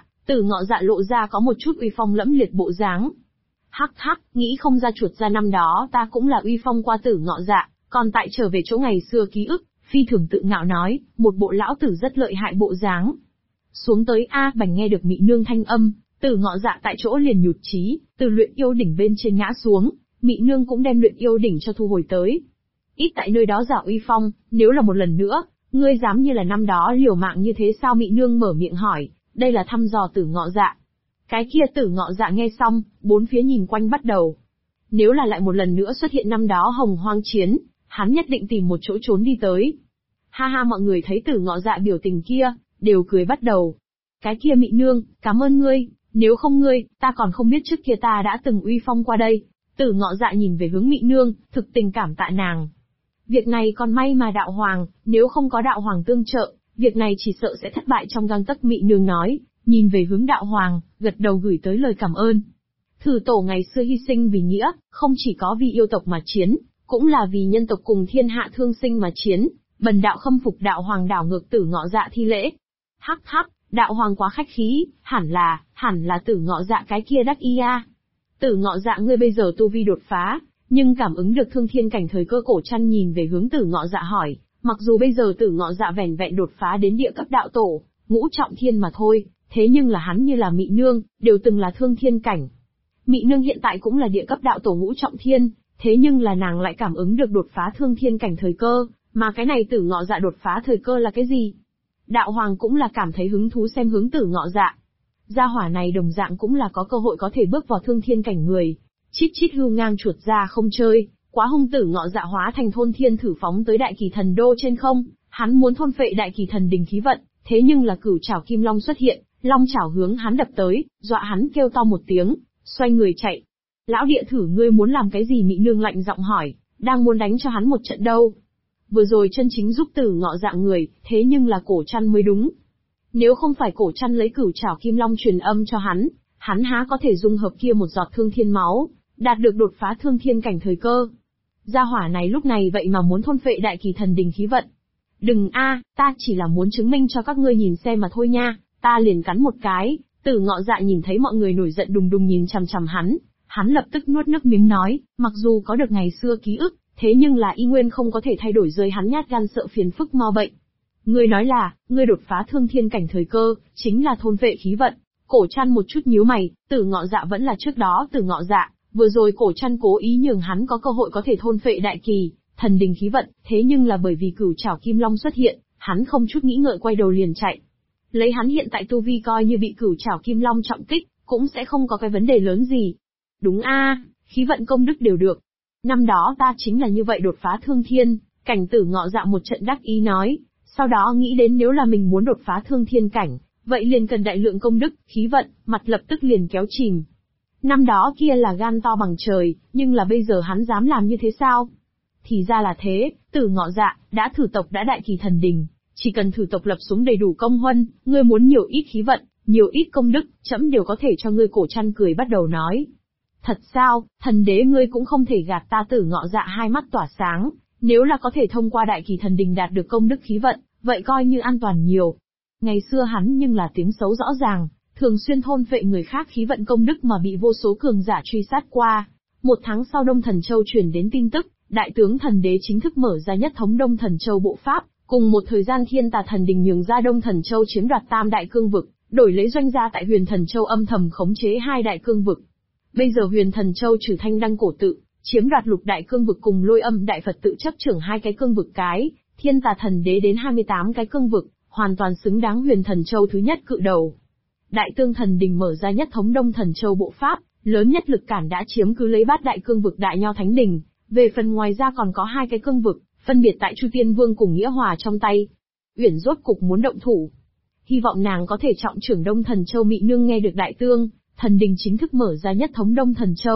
Speaker 1: Ngọ Dạ lộ ra có một chút uy phong lẫm liệt bộ dáng. Hắc hắc, nghĩ không ra chuột ra năm đó ta cũng là uy phong qua Tử Ngọ Dạ, còn tại trở về chỗ ngày xưa ký ức, phi thường tự ngạo nói, một bộ lão tử rất lợi hại bộ dáng. Xuống tới a, bành nghe được Mị Nương thanh âm, Tử Ngọ Dạ tại chỗ liền nhụt chí, từ Luyện Yêu Đỉnh bên trên ngã xuống, Mị Nương cũng đem Luyện Yêu Đỉnh cho thu hồi tới. Ít tại nơi đó giả uy phong, nếu là một lần nữa, ngươi dám như là năm đó liều mạng như thế sao? Mị Nương mở miệng hỏi, đây là thăm dò Tử Ngọ Dạ. Cái kia Tử Ngọ Dạ nghe xong, bốn phía nhìn quanh bắt đầu. Nếu là lại một lần nữa xuất hiện năm đó Hồng Hoang chiến, hắn nhất định tìm một chỗ trốn đi tới. Ha ha, mọi người thấy Tử Ngọ Dạ biểu tình kia, đều cười bắt đầu. Cái kia Mị Nương, cảm ơn ngươi, nếu không ngươi, ta còn không biết trước kia ta đã từng uy phong qua đây. Tử Ngọ Dạ nhìn về hướng Mị Nương, thực tình cảm tạ nàng. Việc này còn may mà Đạo Hoàng, nếu không có Đạo Hoàng tương trợ, việc này chỉ sợ sẽ thất bại trong gang tấc. Mị Nương nói, nhìn về hướng Đạo Hoàng, gật đầu gửi tới lời cảm ơn. Thử tổ ngày xưa hy sinh vì nghĩa, không chỉ có vì yêu tộc mà chiến, cũng là vì nhân tộc cùng thiên hạ thương sinh mà chiến. Bần đạo khâm phục Đạo Hoàng đảo ngược Tử Ngọ Dạ thi lễ. Hắc hắc, Đạo Hoàng quá khách khí, hẳn là Tử Ngọ Dạ cái kia đắc ý a. Tử Ngọ Dạ ngươi bây giờ tu vi đột phá, nhưng cảm ứng được thương thiên cảnh thời cơ. Cổ Trăn nhìn về hướng Tử Ngọ Dạ hỏi, mặc dù bây giờ Tử Ngọ Dạ vẻn vẹn đột phá đến địa cấp đạo tổ, ngũ trọng thiên mà thôi, thế nhưng là hắn như là Mị Nương, đều từng là thương thiên cảnh. Mị Nương hiện tại cũng là địa cấp đạo tổ ngũ trọng thiên, thế nhưng là nàng lại cảm ứng được đột phá thương thiên cảnh thời cơ, mà cái này Tử Ngọ Dạ đột phá thời cơ là cái gì? Đạo Hoàng cũng là cảm thấy hứng thú xem hướng Tử Ngọ Dạ. Gia hỏa này đồng dạng cũng là có cơ hội có thể bước vào thương thiên cảnh người. Chít chít hưu ngang chuột ra không chơi, quá hung. Tử Ngọ Dạ hóa thành thôn thiên thử phóng tới Đại Kỳ Thần Đô trên không, hắn muốn thôn phệ Đại Kỳ Thần Đình khí vận, thế nhưng là Cửu Trảo Kim Long xuất hiện, long chảo hướng hắn đập tới, dọa hắn kêu to một tiếng, xoay người chạy. Lão địa thử ngươi muốn làm cái gì? Mị Nương lạnh giọng hỏi, đang muốn đánh cho hắn một trận đâu. Vừa rồi chân chính giúp Tử Ngọ Dạ người, thế nhưng là Cổ Trăn mới đúng. Nếu không phải Cổ Trăn lấy Cửu Trảo Kim Long truyền âm cho hắn há có thể dung hợp kia một giọt thương thiên máu, đạt được đột phá thương thiên cảnh thời cơ. Gia hỏa này lúc này vậy mà muốn thôn phệ Đại Kỳ Thần Đình khí vận. Đừng a, ta chỉ là muốn chứng minh cho các ngươi nhìn xem mà thôi nha, ta liền cắn một cái. Tử Ngọ Dạ nhìn thấy mọi người nổi giận đùng đùng nhìn chằm chằm hắn lập tức nuốt nước miếng nói, mặc dù có được ngày xưa ký ức, thế nhưng là y nguyên không có thể thay đổi rơi hắn nhát gan sợ phiền phức mau bệnh. Ngươi nói là, ngươi đột phá thương thiên cảnh thời cơ, chính là thôn vệ khí vận. Cổ Trăn một chút nhíu mày, Tử Ngọ Dạ vẫn là trước đó Tử Ngọ Dạ, vừa rồi Cổ Trăn cố ý nhường hắn có cơ hội có thể thôn phệ Đại Kỳ Thần Đình khí vận, thế nhưng là bởi vì Cửu Trảo Kim Long xuất hiện, hắn không chút nghĩ ngợi quay đầu liền chạy. Lấy hắn hiện tại tu vi coi như bị Cửu Trảo Kim Long trọng kích, cũng sẽ không có cái vấn đề lớn gì. Đúng a, khí vận công đức đều được. Năm đó ta chính là như vậy đột phá thương thiên cảnh. Tử Ngọ Dạ một trận đắc ý nói, sau đó nghĩ đến nếu là mình muốn đột phá thương thiên cảnh, vậy liền cần đại lượng công đức, khí vận, mặt lập tức liền kéo chìm. Năm đó kia là gan to bằng trời, nhưng là bây giờ hắn dám làm như thế sao? Thì ra là thế, Tử Ngọ Dạ, đã thử tộc đã Đại Kỳ Thần Đình, chỉ cần thử tộc lập xuống đầy đủ công huân, ngươi muốn nhiều ít khí vận, nhiều ít công đức, trẫm đều có thể cho ngươi. Cổ Trăn cười bắt đầu nói. Thật sao, thần đế ngươi cũng không thể gạt ta. Tử Ngọ Dạ hai mắt tỏa sáng, nếu là có thể thông qua Đại Kỳ Thần Đình đạt được công đức khí vận, vậy coi như an toàn nhiều. Ngày xưa hắn nhưng là tiếng xấu rõ ràng, thường xuyên thôn phệ người khác khí vận công đức mà bị vô số cường giả truy sát qua. Một tháng sau Đông Thần Châu truyền đến tin tức, Đại tướng Thần Đế chính thức mở ra nhất thống Đông Thần Châu bộ pháp, cùng một thời gian Thiên Tà Thần Đình nhường ra Đông Thần Châu chiếm đoạt tam đại cương vực, đổi lấy doanh gia tại Huyền Thần Châu âm thầm khống chế hai đại cương vực. Bây giờ Huyền Thần Châu trừ Thanh Đăng cổ tự, chiếm đoạt lục đại cương vực cùng Lôi Âm đại Phật tự chấp trưởng hai cái cương vực cái, Thiên Tà Thần Đế đến 28 cái cương vực, hoàn toàn xứng đáng Huyền Thần Châu thứ nhất cự đầu. Đại Tương Thần Đình mở ra nhất thống Đông Thần Châu bộ pháp, lớn nhất lực cản đã chiếm cứ lấy bát đại cương vực Đại Nho Thánh Đình, về phần ngoài ra còn có hai cái cương vực, phân biệt tại Chu Tiên Vương cùng Nghĩa Hòa trong tay. Uyển rốt cục muốn động thủ, hy vọng nàng có thể trọng trưởng Đông Thần Châu. Mị Nương nghe được Đại Tương Thần Đình chính thức mở ra nhất thống Đông Thần Châu,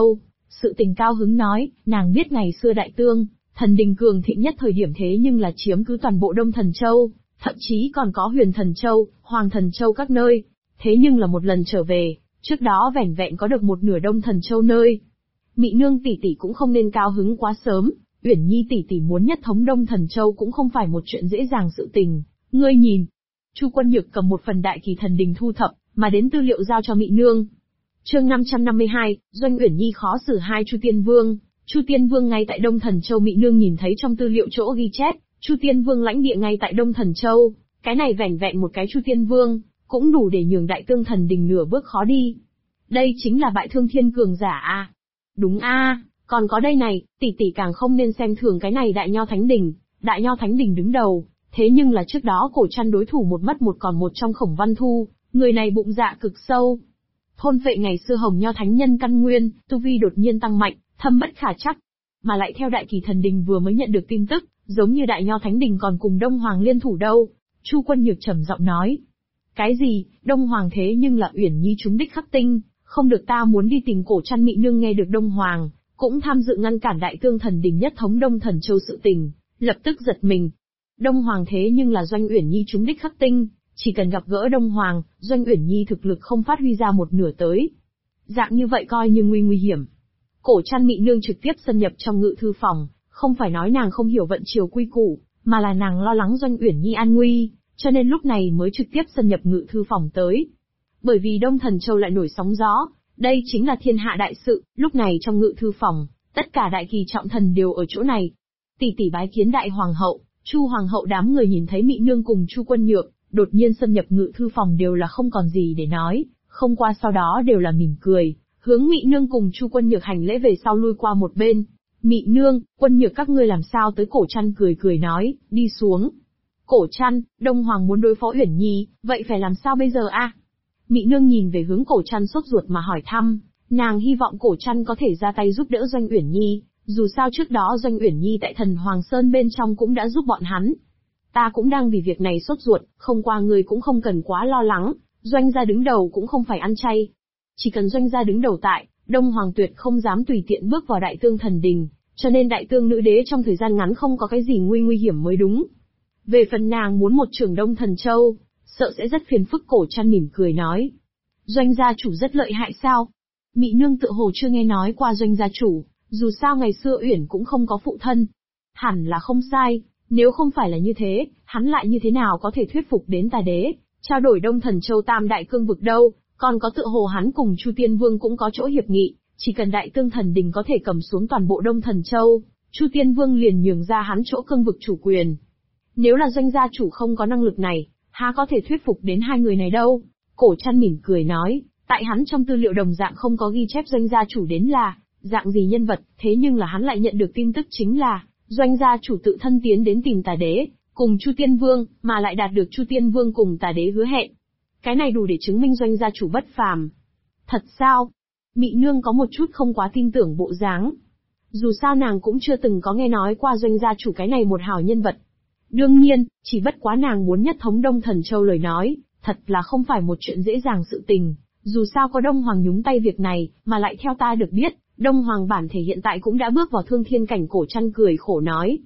Speaker 1: Sự tình cao hứng nói, nàng biết ngày xưa Đại Tương, thần đình cường thịnh nhất thời điểm thế nhưng là chiếm cứ toàn bộ Đông Thần Châu, thậm chí còn có Huyền Thần Châu, Hoàng Thần Châu các nơi. Thế nhưng là một lần trở về, trước đó vẻn vẹn có được một nửa Đông Thần Châu nơi. Mị nương tỷ tỷ cũng không nên cao hứng quá sớm, Uyển Nhi tỷ tỷ muốn nhất thống Đông Thần Châu cũng không phải một chuyện dễ dàng sự tình. Ngươi nhìn, Chu Quân Nhược cầm một phần đại kỳ thần đình thu thập, mà đến tư liệu giao cho Mị nương. Chương 552, Doanh Uyển Nhi khó xử hai Chu Tiên Vương. Chu Tiên Vương ngay tại Đông Thần Châu. Mị nương nhìn thấy trong tư liệu chỗ ghi chép, Chu Tiên Vương lãnh địa ngay tại Đông Thần Châu, cái này vẻn vẹn một cái Chu Tiên Vương, cũng đủ để nhường Đại Tương thần đình nửa bước khó đi. Đây chính là bại thương thiên cường giả a. Đúng a, còn có đây này, tỷ tỷ càng không nên xem thường cái này Đại Nho Thánh Đình. Đại Nho Thánh Đình đứng đầu, thế nhưng là trước đó cổ trăn đối thủ một mất một còn một trong Khổng Văn Thu, người này bụng dạ cực sâu. Thôn vệ ngày xưa Hồng Nho Thánh Nhân căn nguyên, tu vi đột nhiên tăng mạnh, thâm bất khả trắc. Mà lại theo Đại Kỳ Thần Đình vừa mới nhận được tin tức, giống như Đại Nho Thánh Đình còn cùng Đông Hoàng liên thủ đâu. Chu Quân Nhược trầm giọng nói. Cái gì, Đông Hoàng thế nhưng là Uyển Nhi trúng đích khắc tinh, không được ta muốn đi tìm cổ trăn. Mị nương nghe được Đông Hoàng, cũng tham dự ngăn cản Đại Tương thần đình nhất thống Đông Thần Châu sự tình, lập tức giật mình. Đông Hoàng thế nhưng là Doanh Uyển Nhi trúng đích khắc tinh, chỉ cần gặp gỡ Đông Hoàng, Doanh Uyển Nhi thực lực không phát huy ra một nửa tới. Dạng như vậy coi như nguy hiểm. Cổ trăn. Mị nương trực tiếp xâm nhập trong ngự thư phòng, không phải nói nàng không hiểu vận triều quy củ, mà là nàng lo lắng Doanh Uyển Nhi an nguy, cho nên lúc này mới trực tiếp xâm nhập ngự thư phòng tới. Bởi vì Đông Thần Châu lại nổi sóng gió, đây chính là thiên hạ đại sự, lúc này trong ngự thư phòng, tất cả đại kỳ trọng thần đều ở chỗ này. Tỷ tỷ bái kiến Đại Hoàng hậu. Chu Hoàng hậu đám người nhìn thấy Mị nương cùng Chu Quân Nhược đột nhiên xâm nhập ngự thư phòng đều là không còn gì để nói, không qua sau đó đều là mỉm cười, hướng Mị nương cùng Chu Quân Nhược hành lễ về sau lui qua một bên. Mị nương, Quân Nhược các ngươi làm sao tới? Cổ trăn cười nói, đi xuống. Cổ trăn, Đông Hoàng muốn đối phó Uyển Nhi, vậy phải làm sao bây giờ a? Mị nương nhìn về hướng cổ trăn sốt ruột mà hỏi thăm, nàng hy vọng cổ trăn có thể ra tay giúp đỡ Doanh Uyển Nhi, dù sao trước đó Doanh Uyển Nhi tại Thần Hoàng Sơn bên trong cũng đã giúp bọn hắn. Ta cũng đang vì việc này sốt ruột, không qua người cũng không cần quá lo lắng, Doanh gia đứng đầu cũng không phải ăn chay. Chỉ cần Doanh gia đứng đầu tại, Đông Hoàng tuyệt không dám tùy tiện bước vào Đại Tương thần đình, cho nên Đại Tương nữ đế trong thời gian ngắn không có cái gì nguy hiểm mới đúng. Về phần nàng muốn một trường Đông Thần Châu, sợ sẽ rất phiền phức. Cổ trăn mỉm cười nói. Doanh gia chủ rất lợi hại sao? Mị nương tự hồ chưa nghe nói qua Doanh gia chủ, dù sao ngày xưa Uyển cũng không có phụ thân. Hẳn là không sai, nếu không phải là như thế, hắn lại như thế nào có thể thuyết phục đến Tà Đế, trao đổi Đông Thần Châu Tam Đại Cương vực đâu, còn có tự hồ hắn cùng Chu Tiên Vương cũng có chỗ hiệp nghị, chỉ cần Đại Tương thần đình có thể cầm xuống toàn bộ Đông Thần Châu, Chu Tiên Vương liền nhường ra hắn chỗ cương vực chủ quyền. Nếu là Doanh gia chủ không có năng lực này, há có thể thuyết phục đến hai người này đâu. Cổ trăn mỉm cười nói, tại hắn trong tư liệu đồng dạng không có ghi chép Doanh gia chủ đến là dạng gì nhân vật, thế nhưng là hắn lại nhận được tin tức chính là Doanh gia chủ tự thân tiến đến tìm Tà Đế, cùng Chu Tiên Vương, mà lại đạt được Chu Tiên Vương cùng Tà Đế hứa hẹn. Cái này đủ để chứng minh Doanh gia chủ bất phàm. Thật sao? Mị nương có một chút không quá tin tưởng bộ dáng. Dù sao nàng cũng chưa từng có nghe nói qua Doanh gia chủ cái này một hảo nhân vật. Đương nhiên, chỉ bất quá nàng muốn nhất thống Đông Thần Châu lời nói, thật là không phải một chuyện dễ dàng sự tình. Dù sao có Đông Hoàng nhúng tay việc này, mà lại theo ta được biết, Đông Hoàng bản thể hiện tại cũng đã bước vào thương thiên cảnh. Cổ trăn cười khổ nói.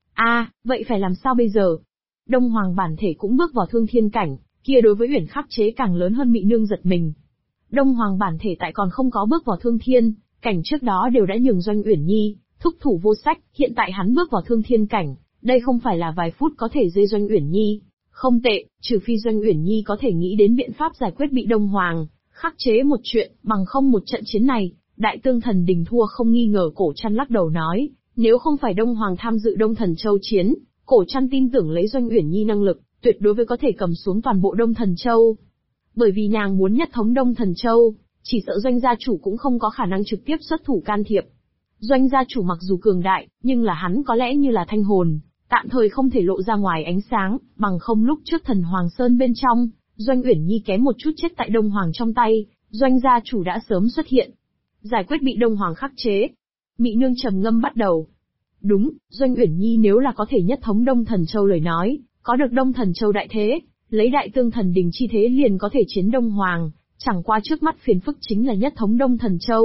Speaker 1: Vậy phải làm sao bây giờ? Đông Hoàng bản thể cũng bước vào thương thiên cảnh, kia đối với Uyển khắc chế càng lớn hơn. Mị nương giật mình. Đông Hoàng bản thể tại còn không có bước vào thương thiên cảnh trước đó đều đã nhường Doanh Uyển Nhi thúc thủ vô sách, hiện tại hắn bước vào thương thiên cảnh, đây không phải là vài phút có thể dây Doanh Uyển Nhi. Không tệ, trừ phi Doanh Uyển Nhi có thể nghĩ đến biện pháp giải quyết bị Đông Hoàng khắc chế một chuyện, bằng không một trận chiến này, Đại Tương thần đình thua không nghi ngờ. Cổ trăn lắc đầu nói, nếu không phải Đông Hoàng tham dự Đông Thần Châu chiến, cổ trăn tin tưởng lấy Doanh Uyển Nhi năng lực, tuyệt đối với có thể cầm xuống toàn bộ Đông Thần Châu. Bởi vì nàng muốn nhất thống Đông Thần Châu, chỉ sợ Doanh gia chủ cũng không có khả năng trực tiếp xuất thủ can thiệp. Doanh gia chủ mặc dù cường đại, nhưng là hắn có lẽ như là thanh hồn, tạm thời không thể lộ ra ngoài ánh sáng, bằng không lúc trước Thần Hoàng Sơn bên trong, Doanh Uyển Nhi kém một chút chết tại Đông Hoàng trong tay, Doanh gia chủ đã sớm xuất hiện, giải quyết bị Đông Hoàng khắc chế. Mị nương trầm ngâm bắt đầu. Đúng, Doanh Uyển Nhi nếu là có thể nhất thống Đông Thần Châu lời nói, có được Đông Thần Châu đại thế, lấy Đại Tương thần đình chi thế liền có thể chiến Đông Hoàng, chẳng qua trước mắt phiền phức chính là nhất thống Đông Thần Châu.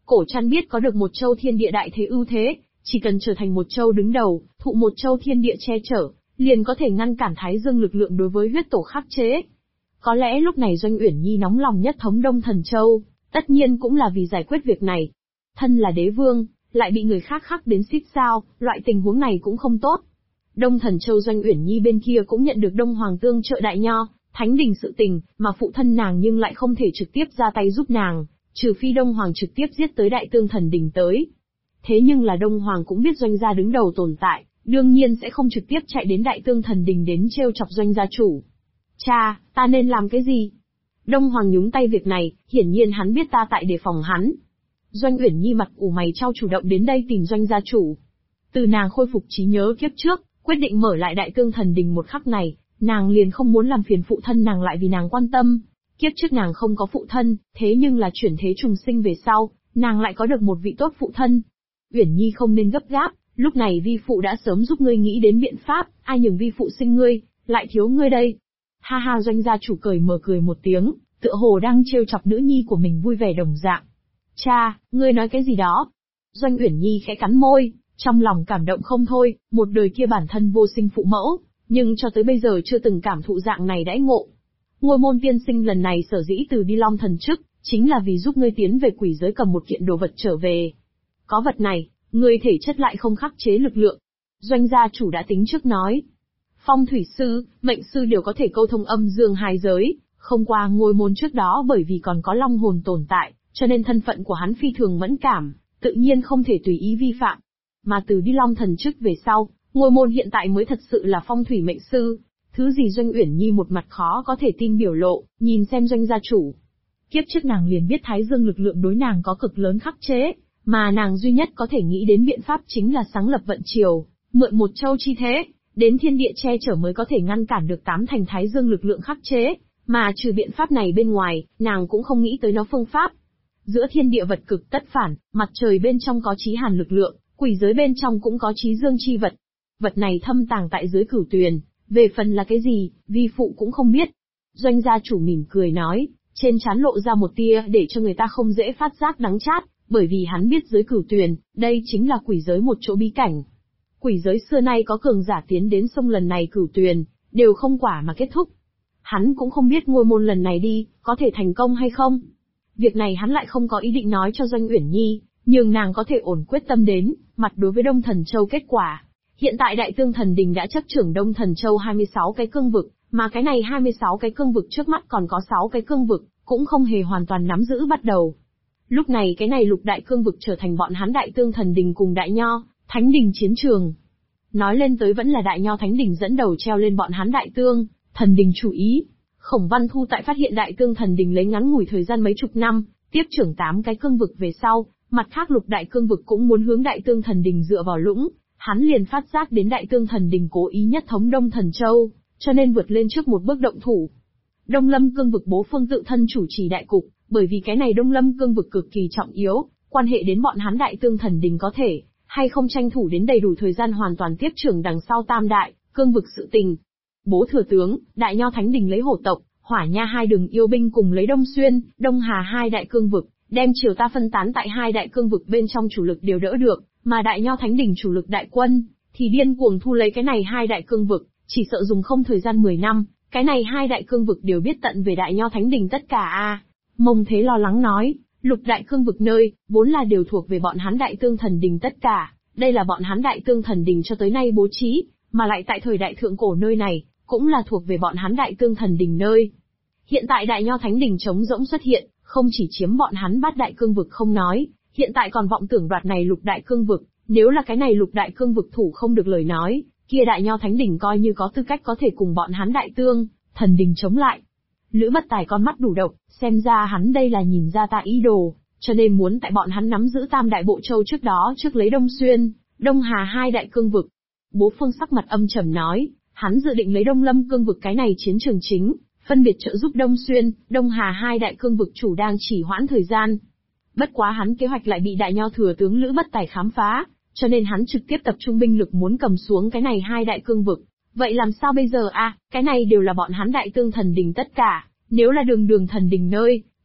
Speaker 1: Cổ Trăn biết có được một châu thiên địa đại thế ưu thế, chỉ cần trở thành một châu đứng đầu, thụ một châu thiên địa che chở, liền có thể ngăn cản Thái Dương lực lượng đối với huyết tổ khắc chế. Có lẽ lúc này Doanh Uyển Nhi nóng lòng nhất thống Đông Thần Châu, tất nhiên cũng là vì giải quyết việc này. Thân là đế vương, lại bị người khác khắc đến xít sao, loại tình huống này cũng không tốt. Đông Thần Châu Doanh Uyển Nhi bên kia cũng nhận được Đông Hoàng tương trợ đại nho, thánh đình sự tình, mà phụ thân nàng nhưng lại không thể trực tiếp ra tay giúp nàng, trừ phi Đông Hoàng trực tiếp giết tới Đại Tương Thần Đình tới. Thế nhưng là Đông Hoàng cũng biết Doanh gia đứng đầu tồn tại, đương nhiên sẽ không trực tiếp chạy đến Đại Tương Thần Đình đến trêu chọc Doanh gia chủ. Cha, ta nên làm cái gì? Đông Hoàng nhúng tay việc này, hiển nhiên hắn biết ta tại đề phòng hắn. Doanh Uyển Nhi mặt ủ mày chau chủ động đến đây tìm Doanh gia chủ. Từ nàng khôi phục trí nhớ kiếp trước, quyết định mở lại Đại Tương Thần Đình một khắc này, nàng liền không muốn làm phiền phụ thân nàng lại vì nàng quan tâm. Kiếp trước nàng không có phụ thân, thế nhưng là chuyển thế trùng sinh về sau, nàng lại có được một vị tốt phụ thân. Uyển Nhi không nên gấp gáp, lúc này vi phụ đã sớm giúp ngươi nghĩ đến biện pháp, ai nhường vi phụ sinh ngươi, lại thiếu ngươi đây. Ha ha, Doanh gia chủ cười một tiếng, tựa hồ đang trêu chọc nữ nhi của mình vui vẻ đồng dạng. Cha, ngươi nói cái gì đó? Doanh Uyển Nhi khẽ cắn môi, trong lòng cảm động không thôi, một đời kia bản thân vô sinh phụ mẫu, nhưng cho tới bây giờ chưa từng cảm thụ dạng này đãi ngộ. Ngôi môn tiên sinh lần này sở dĩ từ đi Long thần chức, chính là vì giúp ngươi tiến về quỷ giới cầm một kiện đồ vật trở về. Có vật này, ngươi thể chất lại không khắc chế lực lượng. Doanh gia chủ đã tính trước nói. Phong thủy sư, mệnh sư đều có thể câu thông âm dương hai giới, không qua ngôi môn trước đó bởi vì còn có long hồn tồn tại, cho nên thân phận của hắn phi thường mẫn cảm, tự nhiên không thể tùy ý vi phạm. Mà từ đi Long thần chức về sau, ngôi môn hiện tại mới thật sự là phong thủy mệnh sư. Thứ gì Doanh Uyển Nhi một mặt khó có thể tin biểu lộ, nhìn xem Doanh gia chủ. Kiếp trước nàng liền biết Thái Dương lực lượng đối nàng có cực lớn khắc chế, mà nàng duy nhất có thể nghĩ đến biện pháp chính là sáng lập vận triều, mượn một châu chi thế, đến thiên địa che chở mới có thể ngăn cản được 8 thành Thái Dương lực lượng khắc chế, mà trừ biện pháp này bên ngoài, nàng cũng không nghĩ tới nó phương pháp. Giữa thiên địa vật cực tất phản, mặt trời bên trong có chí hàn lực lượng, quỷ giới bên trong cũng có chí dương chi vật. Vật này thâm tàng tại dưới cửu tuyền, về phần là cái gì, vi phụ cũng không biết. Doanh gia chủ mỉm cười nói, trên trán lộ ra một tia để cho người ta không dễ phát giác đắng chát, bởi vì hắn biết dưới cửu tuyền, đây chính là quỷ giới một chỗ bí cảnh. Quỷ giới xưa nay có cường giả tiến đến sông lần này cửu tuyền, đều không quả mà kết thúc. Hắn cũng không biết ngôi môn lần này đi, có thể thành công hay không. Việc này hắn lại không có ý định nói cho Doanh Uyển Nhi, nhưng nàng có thể ổn quyết tâm đến, mặt đối với Đông Thần Châu kết quả. Hiện tại Đại Tương Thần Đình đã chấp trưởng Đông Thần Châu 26 cái cương vực, mà cái này 26 cái cương vực trước mắt còn có 6 cái cương vực, cũng không hề hoàn toàn nắm giữ bắt đầu. Lúc này cái này lục đại cương vực trở thành bọn hắn Đại Tương Thần Đình cùng Đại Nho, Thánh Đình chiến trường. Nói lên tới vẫn là Đại Nho Thánh Đình dẫn đầu treo lên bọn hắn Đại Tương Thần Đình chủ ý. Khổng Văn Thu tại phát hiện Đại Tương Thần Đình lấy ngắn ngủi thời gian mấy chục năm, tiếp trưởng 8 cái cương vực về sau, mặt khác lục đại cương vực cũng muốn hướng Đại Tương Thần Đình dựa vào lũng, hắn liền phát giác đến Đại Tương Thần Đình cố ý nhất thống Đông Thần Châu, cho nên vượt lên trước một bước động thủ. Đông Lâm cương vực Bố Phương tự thân chủ trì đại cục, bởi vì cái này Đông Lâm cương vực cực kỳ trọng yếu, quan hệ đến bọn hắn Đại Tương Thần Đình có thể hay không tranh thủ đến đầy đủ thời gian hoàn toàn tiếp trưởng đằng sau tam đại cương vực sự tình. Bố thừa tướng, Đại Nho Thánh Đình lấy hổ tộc, Hỏa Nha hai đường yêu binh cùng lấy Đông Xuyên, Đông Hà hai đại cương vực, đem triều ta phân tán tại hai đại cương vực bên trong chủ lực đều đỡ được, mà Đại Nho Thánh Đình chủ lực đại quân thì điên cuồng thu lấy cái này hai đại cương vực, chỉ sợ dùng không thời gian 10 năm, cái này hai đại cương vực đều biết tận về Đại Nho Thánh Đình tất cả a. Mông Thế lo lắng nói, lục đại cương vực nơi vốn là đều thuộc về bọn hắn Đại Tương Thần Đình tất cả, đây là bọn hắn Đại Tương Thần Đình cho tới nay bố trí, mà lại tại thời đại thượng cổ nơi này cũng là thuộc về bọn hắn Đại Tương Thần Đình nơi. Hiện tại Đại Nho Thánh Đình trống rỗng xuất hiện, không chỉ chiếm bọn hắn bát đại cương vực không nói, hiện tại còn vọng tưởng đoạt này lục đại cương vực, nếu là cái này lục đại cương vực thủ không được lời nói, kia Đại Nho Thánh Đình coi như có tư cách có thể cùng bọn hắn Đại Tương Thần Đình chống lại. Lữ Bất Tài con mắt đủ độc, xem ra hắn đây là nhìn ra ta ý đồ, cho nên muốn tại bọn hắn nắm giữ tam đại bộ châu trước đó trước lấy Đông Xuyên, Đông Hà hai đại cương vực. Bố Phương sắc mặt âm trầm nói, hắn dự định lấy Đông Lâm cương vực cái này chiến trường chính, phân biệt trợ giúp Đông Xuyên, Đông Hà hai đại cương vực chủ đang chỉ hoãn thời gian. Bất quá hắn kế hoạch lại bị Đại Nho thừa tướng Lữ Bất Tài khám phá, cho nên hắn trực tiếp tập trung binh lực muốn cầm xuống cái này hai đại cương vực. Vậy làm sao bây giờ a? Cái này đều là bọn hắn Đại Tương Thần Đình tất cả, nếu là đường đường thần đình nơi,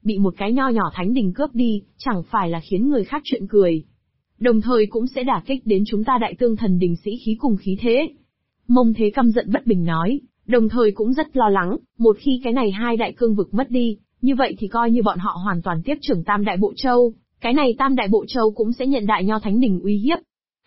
Speaker 1: bị một cái nho nhỏ thánh đình cướp đi, chẳng phải là khiến người khác chuyện cười. Đồng thời cũng sẽ đả kích đến chúng ta Đại Tương Thần Đình sĩ khí cùng khí thế. Mông Thế căm giận bất bình nói, đồng thời cũng rất lo lắng, một khi cái này hai đại cương vực mất đi, như vậy thì coi như bọn họ hoàn toàn tiếp trưởng Tam Đại Bộ Châu, cái này Tam Đại Bộ Châu cũng sẽ nhận Đại Nho Thánh Đình uy hiếp.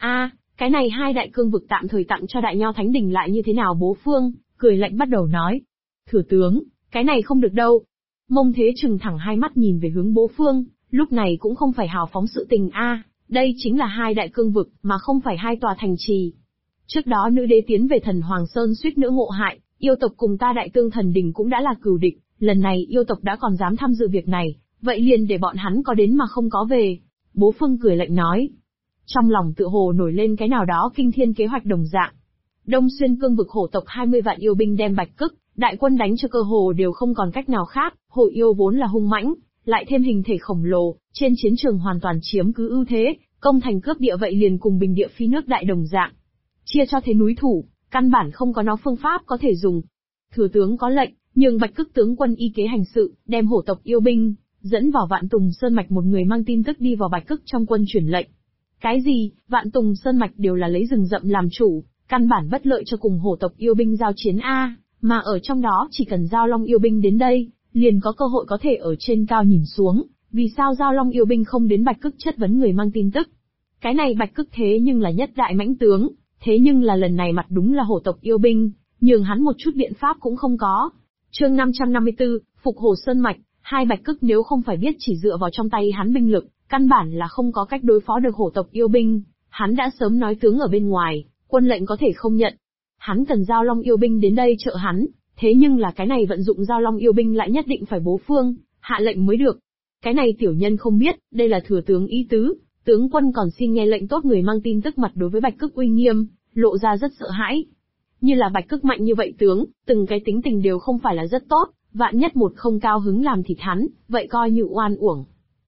Speaker 1: Cái này hai đại cương vực tạm thời tặng cho Đại Nho Thánh Đình lại như thế nào Bố Phương, cười lạnh bắt đầu nói. Thừa tướng, cái này không được đâu. Mông Thế trừng thẳng hai mắt nhìn về hướng Bố Phương, lúc này cũng không phải hào phóng sự tình đây chính là hai đại cương vực, mà không phải hai tòa thành trì. Trước đó nữ đế tiến về Thần Hoàng Sơn suýt nữa ngộ hại, yêu tộc cùng ta Đại Tương Thần Đình cũng đã là cừu địch, lần này yêu tộc đã còn dám tham dự việc này, vậy liền để bọn hắn có đến mà không có về. Bố Phương cười lạnh nói. Trong lòng tựa hồ nổi lên cái nào đó kinh thiên kế hoạch đồng dạng. Đông Xuyên cương vực hổ tộc 20 vạn yêu binh đem Bạch Cức, đại quân đánh cho cơ hồ đều không còn cách nào khác, hổ yêu vốn là hung mãnh, lại thêm hình thể khổng lồ, trên chiến trường hoàn toàn chiếm cứ ưu thế, công thành cướp địa vậy liền cùng bình địa phi nước đại đồng dạng. Chia cho thế núi thủ, căn bản không có nó phương pháp có thể dùng. Thừa tướng có lệnh, nhường Bạch Cức tướng quân y kế hành sự, đem hổ tộc yêu binh, dẫn vào Vạn Tùng Sơn Mạch một người mang tin tức đi vào Bạch Cức trong quân truyền lệnh. Cái gì, Vạn Tùng Sơn Mạch đều là lấy rừng rậm làm chủ, căn bản bất lợi cho cùng hổ tộc yêu binh giao chiến mà ở trong đó chỉ cần Giao Long yêu binh đến đây, liền có cơ hội có thể ở trên cao nhìn xuống, vì sao Giao Long yêu binh không đến Bạch Cức chất vấn người mang tin tức. Cái này Bạch Cức thế nhưng là nhất đại mãnh tướng, thế nhưng là lần này mặt đúng là hổ tộc yêu binh, nhường hắn một chút biện pháp cũng không có. Chương 554, Phục Hồ Sơn Mạch, hai Bạch Cức nếu không phải biết chỉ dựa vào trong tay hắn binh lực, căn bản là không có cách đối phó được hổ tộc yêu binh, hắn đã sớm nói tướng ở bên ngoài, quân lệnh có thể không nhận. Hắn cần Giao Long yêu binh đến đây trợ hắn, thế nhưng là cái này vận dụng Giao Long yêu binh lại nhất định phải Bố Phương hạ lệnh mới được. Cái này tiểu nhân không biết, đây là thừa tướng ý tứ, tướng quân còn xin nghe lệnh tốt. Người mang tin tức mặt đối với Bạch Cức uy nghiêm, lộ ra rất sợ hãi. Như là Bạch Cức mạnh như vậy tướng, từng cái tính tình đều không phải là rất tốt, vạn nhất một không cao hứng làm thịt hắn, vậy coi như oan uổng.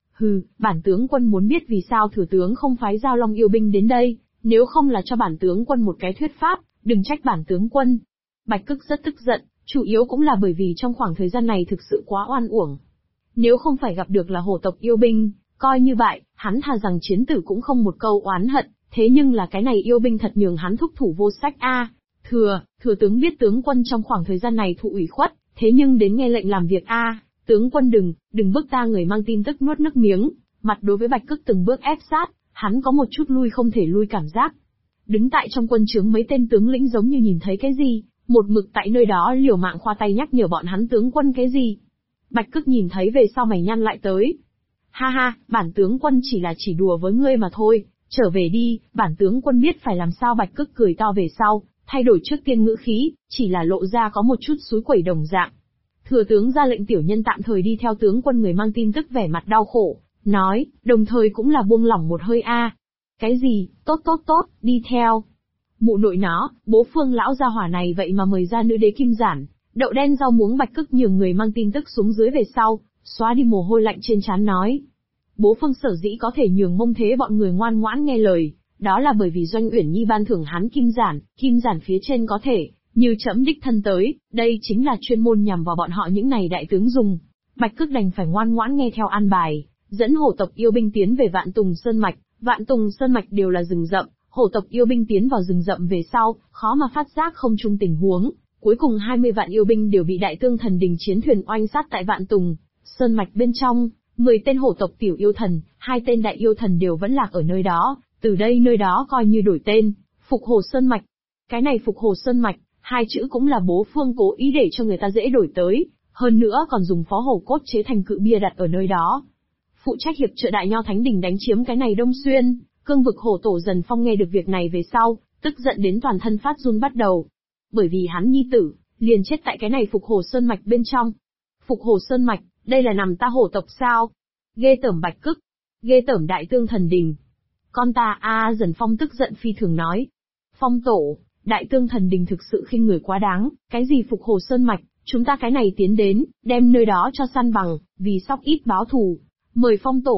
Speaker 1: Bản tướng quân muốn biết vì sao thừa tướng không phái Giao Long yêu binh đến đây, nếu không là cho bản tướng quân một cái thuyết pháp, đừng trách bản tướng quân. Bạch Cức rất tức giận, chủ yếu cũng là bởi vì trong khoảng thời gian này thực sự quá oan uổng. Nếu không phải gặp được là hổ tộc yêu binh, coi như vậy, hắn thà rằng chiến tử cũng không một câu oán hận, thế nhưng là cái này yêu binh thật nhường hắn thúc thủ vô sách Thừa tướng biết tướng quân trong khoảng thời gian này thụ ủy khuất, thế nhưng đến nghe lệnh làm việc tướng quân đừng bức ta. Người mang tin tức nuốt nước miếng, mặt đối với Bạch Cức từng bước ép sát, hắn có một chút lui không thể lui cảm giác. Đứng tại trong quân trướng mấy tên tướng lĩnh giống như nhìn thấy cái gì, một mực tại nơi đó liều mạng khoa tay nhắc nhở bọn hắn tướng quân cái gì. Bạch Cức nhìn thấy về sau mày nhăn lại tới. Ha, bản tướng quân chỉ đùa với ngươi mà thôi, trở về đi, bản tướng quân biết phải làm sao. Bạch Cức cười to về sau, thay đổi trước tiên ngữ khí, chỉ là lộ ra có một chút xúi quẩy đồng dạng. Thừa tướng ra lệnh tiểu nhân tạm thời đi theo tướng quân. Người mang tin tức vẻ mặt đau khổ, nói, đồng thời cũng là buông lỏng một hơi Cái gì, tốt, đi theo. Mụ nội nó, Bố Phương lão gia hỏa này vậy mà mời ra nữ đế Kim Giản, đậu đen rau muống. Bạch Cức nhường người mang tin tức xuống dưới về sau, xóa đi mồ hôi lạnh trên trán nói. Bố Phương sở dĩ có thể nhường Mông Thế bọn người ngoan ngoãn nghe lời, đó là bởi vì Doanh Uyển Nhi ban thưởng hắn Kim Giản phía trên có thể, như trẫm đích thân tới, đây chính là chuyên môn nhằm vào bọn họ những này đại tướng dùng. Bạch Cức đành phải ngoan ngoãn nghe theo an bài, dẫn hổ tộc yêu binh tiến về Vạn Tùng Sơn Mạch. Vạn Tùng Sơn Mạch đều là rừng rậm, hổ tộc yêu binh tiến vào rừng rậm về sau, khó mà phát giác không chung tình huống. Cuối cùng 20 vạn yêu binh đều bị Đại Tương Thần Đình chiến thuyền oanh sát tại Vạn Tùng Sơn Mạch bên trong. 10 tên hổ tộc tiểu yêu thần, 2 tên đại yêu thần đều vẫn lạc ở nơi đó, từ đây nơi đó coi như đổi tên, Phục Hồ Sơn Mạch. Cái này Phục Hồ Sơn Mạch, hai chữ cũng là Bố Phương cố ý để cho người ta dễ đổi tới, hơn nữa còn dùng phó hổ cốt chế thành cự bia đặt ở nơi đó. Phụ trách hiệp trợ Đại Nho Thánh Đình đánh chiếm cái này Đông Xuyên, cương vực hổ tổ Dần Phong nghe được việc này về sau, tức giận đến toàn thân phát run bắt đầu. Bởi vì hắn nhi tử, liền chết tại cái này Phục Hồ Sơn Mạch bên trong. Phục Hồ Sơn Mạch, đây là nằm ta hổ tộc sao? Ghê tởm Bạch Cức, ghê tởm Đại Tương Thần Đình. Con ta Dần Phong tức giận phi thường nói. Phong tổ, Đại Tương Thần Đình thực sự khinh người quá đáng, cái gì Phục Hồ Sơn Mạch, chúng ta cái này tiến đến, đem nơi đó cho săn bằng, vì sóc ít báo thù. Mời Phong tổ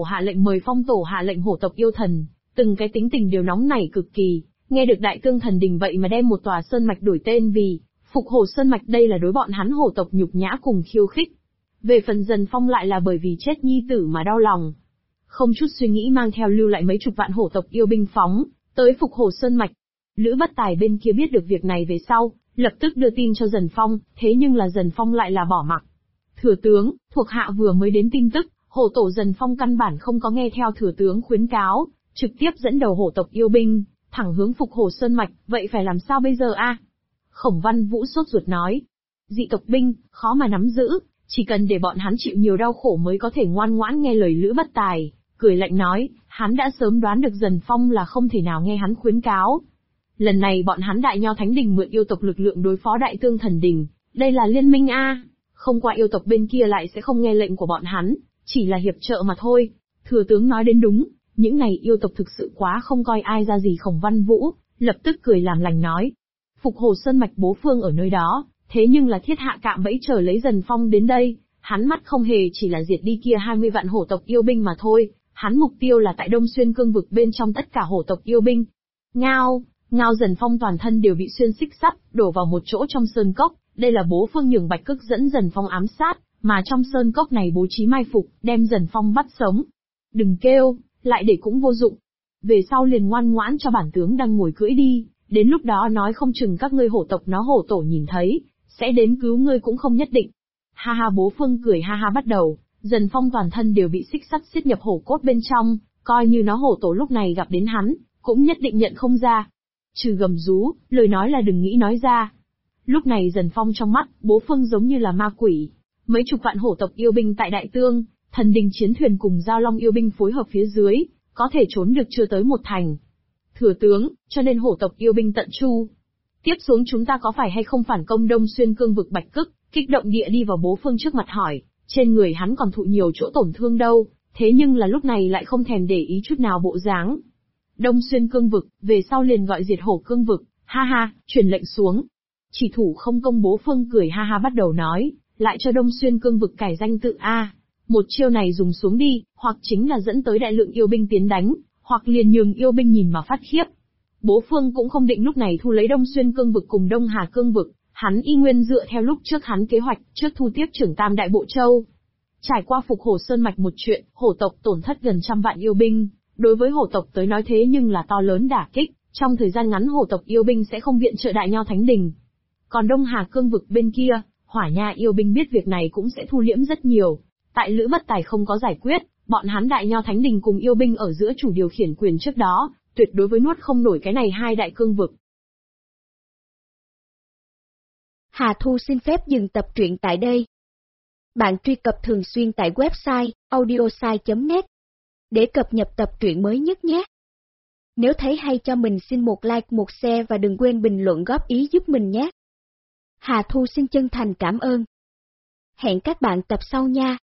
Speaker 1: hạ lệnh. Hổ tộc yêu thần, từng cái tính tình đều nóng nảy cực kỳ, nghe được Đại Tương Thần Đình vậy mà đem một tòa sơn mạch đổi tên vì Phục Hồ Sơn Mạch, đây là đối bọn hắn hổ tộc nhục nhã cùng khiêu khích. Về phần Dần Phong lại là bởi vì chết nhi tử mà đau lòng. Không chút suy nghĩ mang theo lưu lại mấy chục vạn hổ tộc yêu binh phóng, tới Phục Hổ Sơn Mạch. Lữ Bất Tài bên kia biết được việc này về sau, lập tức đưa tin cho Dần Phong, thế nhưng là Dần Phong lại là bỏ mặc. Thừa tướng, thuộc hạ vừa mới đến tin tức, hổ tổ Dần Phong căn bản không có nghe theo thừa tướng khuyến cáo, trực tiếp dẫn đầu hổ tộc yêu binh, thẳng hướng Phục Hổ Sơn Mạch, vậy phải làm sao bây giờ a? Khổng Văn Vũ sốt ruột nói. Dị tộc binh, khó mà nắm giữ, chỉ cần để bọn hắn chịu nhiều đau khổ mới có thể ngoan ngoãn nghe lời Lữ Bất Tài, cười lạnh nói, hắn đã sớm đoán được Dần Phong là không thể nào nghe hắn khuyến cáo. Lần này bọn hắn Đại Nho Thánh Đình mượn yêu tộc lực lượng đối phó Đại Tương Thần Đình, đây là liên minh a, không qua yêu tộc bên kia lại sẽ không nghe lệnh của bọn hắn, chỉ là hiệp trợ mà thôi. Thừa tướng nói đến đúng, những này yêu tộc thực sự quá không coi ai ra gì. Khổng Văn Vũ lập tức cười làm lành nói, Phục Hổ Sơn Mạch bố phương ở nơi đó, thế nhưng là thiết hạ cạm bẫy chờ lấy Dần Phong đến đây, hắn mắt không hề chỉ là diệt đi kia 20 vạn hổ tộc yêu binh mà thôi, hắn mục tiêu là tại Đông Xuyên cương vực bên trong tất cả hổ tộc yêu binh. Ngao, Dần Phong toàn thân đều bị xuyên xích sắt, đổ vào một chỗ trong sơn cốc, đây là bố phương nhường Bạch Cức dẫn Dần Phong ám sát, mà trong sơn cốc này bố trí mai phục, đem Dần Phong bắt sống. Đừng kêu, lại để cũng vô dụng. Về sau liền ngoan ngoãn cho bản tướng đang ngồi cưỡi đi, đến lúc đó nói không chừng các ngươi hổ tộc nó hổ tổ nhìn thấy, sẽ đến cứu ngươi cũng không nhất định. Ha ha, bố phương cười ha ha bắt đầu, Dần Phong toàn thân đều bị xích sắt xiết nhập hổ cốt bên trong, coi như nó hổ tổ lúc này gặp đến hắn, cũng nhất định nhận không ra. Trừ gầm rú, lời nói là đừng nghĩ nói ra. Lúc này Dần Phong trong mắt, bố phương giống như là ma quỷ. Mấy chục vạn hổ tộc yêu binh tại Đại Tương, Thần Đình chiến thuyền cùng Giao Long yêu binh phối hợp phía dưới, có thể trốn được chưa tới một thành. Thừa tướng, cho nên hổ tộc yêu binh tận chu. Tiếp xuống chúng ta có phải hay không phản công Đông Xuyên cương vực Bạch Cức? Kích động địa đi vào bố phương trước mặt hỏi, trên người hắn còn thụ nhiều chỗ tổn thương đâu, thế nhưng là lúc này lại không thèm để ý chút nào bộ dáng. Đông Xuyên cương vực, về sau liền gọi diệt hổ cương vực, ha ha, truyền lệnh xuống. Chỉ thủ không công, bố phương cười ha ha bắt đầu nói, lại cho Đông Xuyên cương vực cải danh tự a. Một chiêu này dùng xuống đi, hoặc chính là dẫn tới đại lượng yêu binh tiến đánh, hoặc liền nhường yêu binh nhìn mà phát khiếp. Bố phương cũng không định lúc này thu lấy Đông Xuyên cương vực cùng Đông Hà cương vực, hắn y nguyên dựa theo lúc trước hắn kế hoạch, trước thu tiếp trưởng Tam Đại Bộ Châu. Trải qua Phục Hổ Sơn Mạch một chuyện, hổ tộc tổn thất gần 100 vạn yêu binh, đối với hổ tộc tới nói thế nhưng là to lớn đả kích, trong thời gian ngắn hổ tộc yêu binh sẽ không viện trợ Đại Nho Thánh Đình. Còn Đông Hà cương vực bên kia, Hỏa Nha yêu binh biết việc này cũng sẽ thu liễm rất nhiều. Tại Lữ Bất Tài không có giải quyết, bọn hắn Đại Nho Thánh Đình cùng yêu binh ở giữa chủ điều khiển quyền trước đó, tuyệt đối với nuốt không nổi cái này hai đại cương vực.
Speaker 2: Hà Thu xin phép dừng tập truyện tại đây. Bạn truy cập thường xuyên tại website audiosai.net để cập nhật tập truyện mới nhất nhé. Nếu thấy hay cho mình xin một like, một share và đừng quên bình luận góp ý giúp mình nhé. Hà Thu xin chân thành cảm ơn. Hẹn các bạn tập sau nha.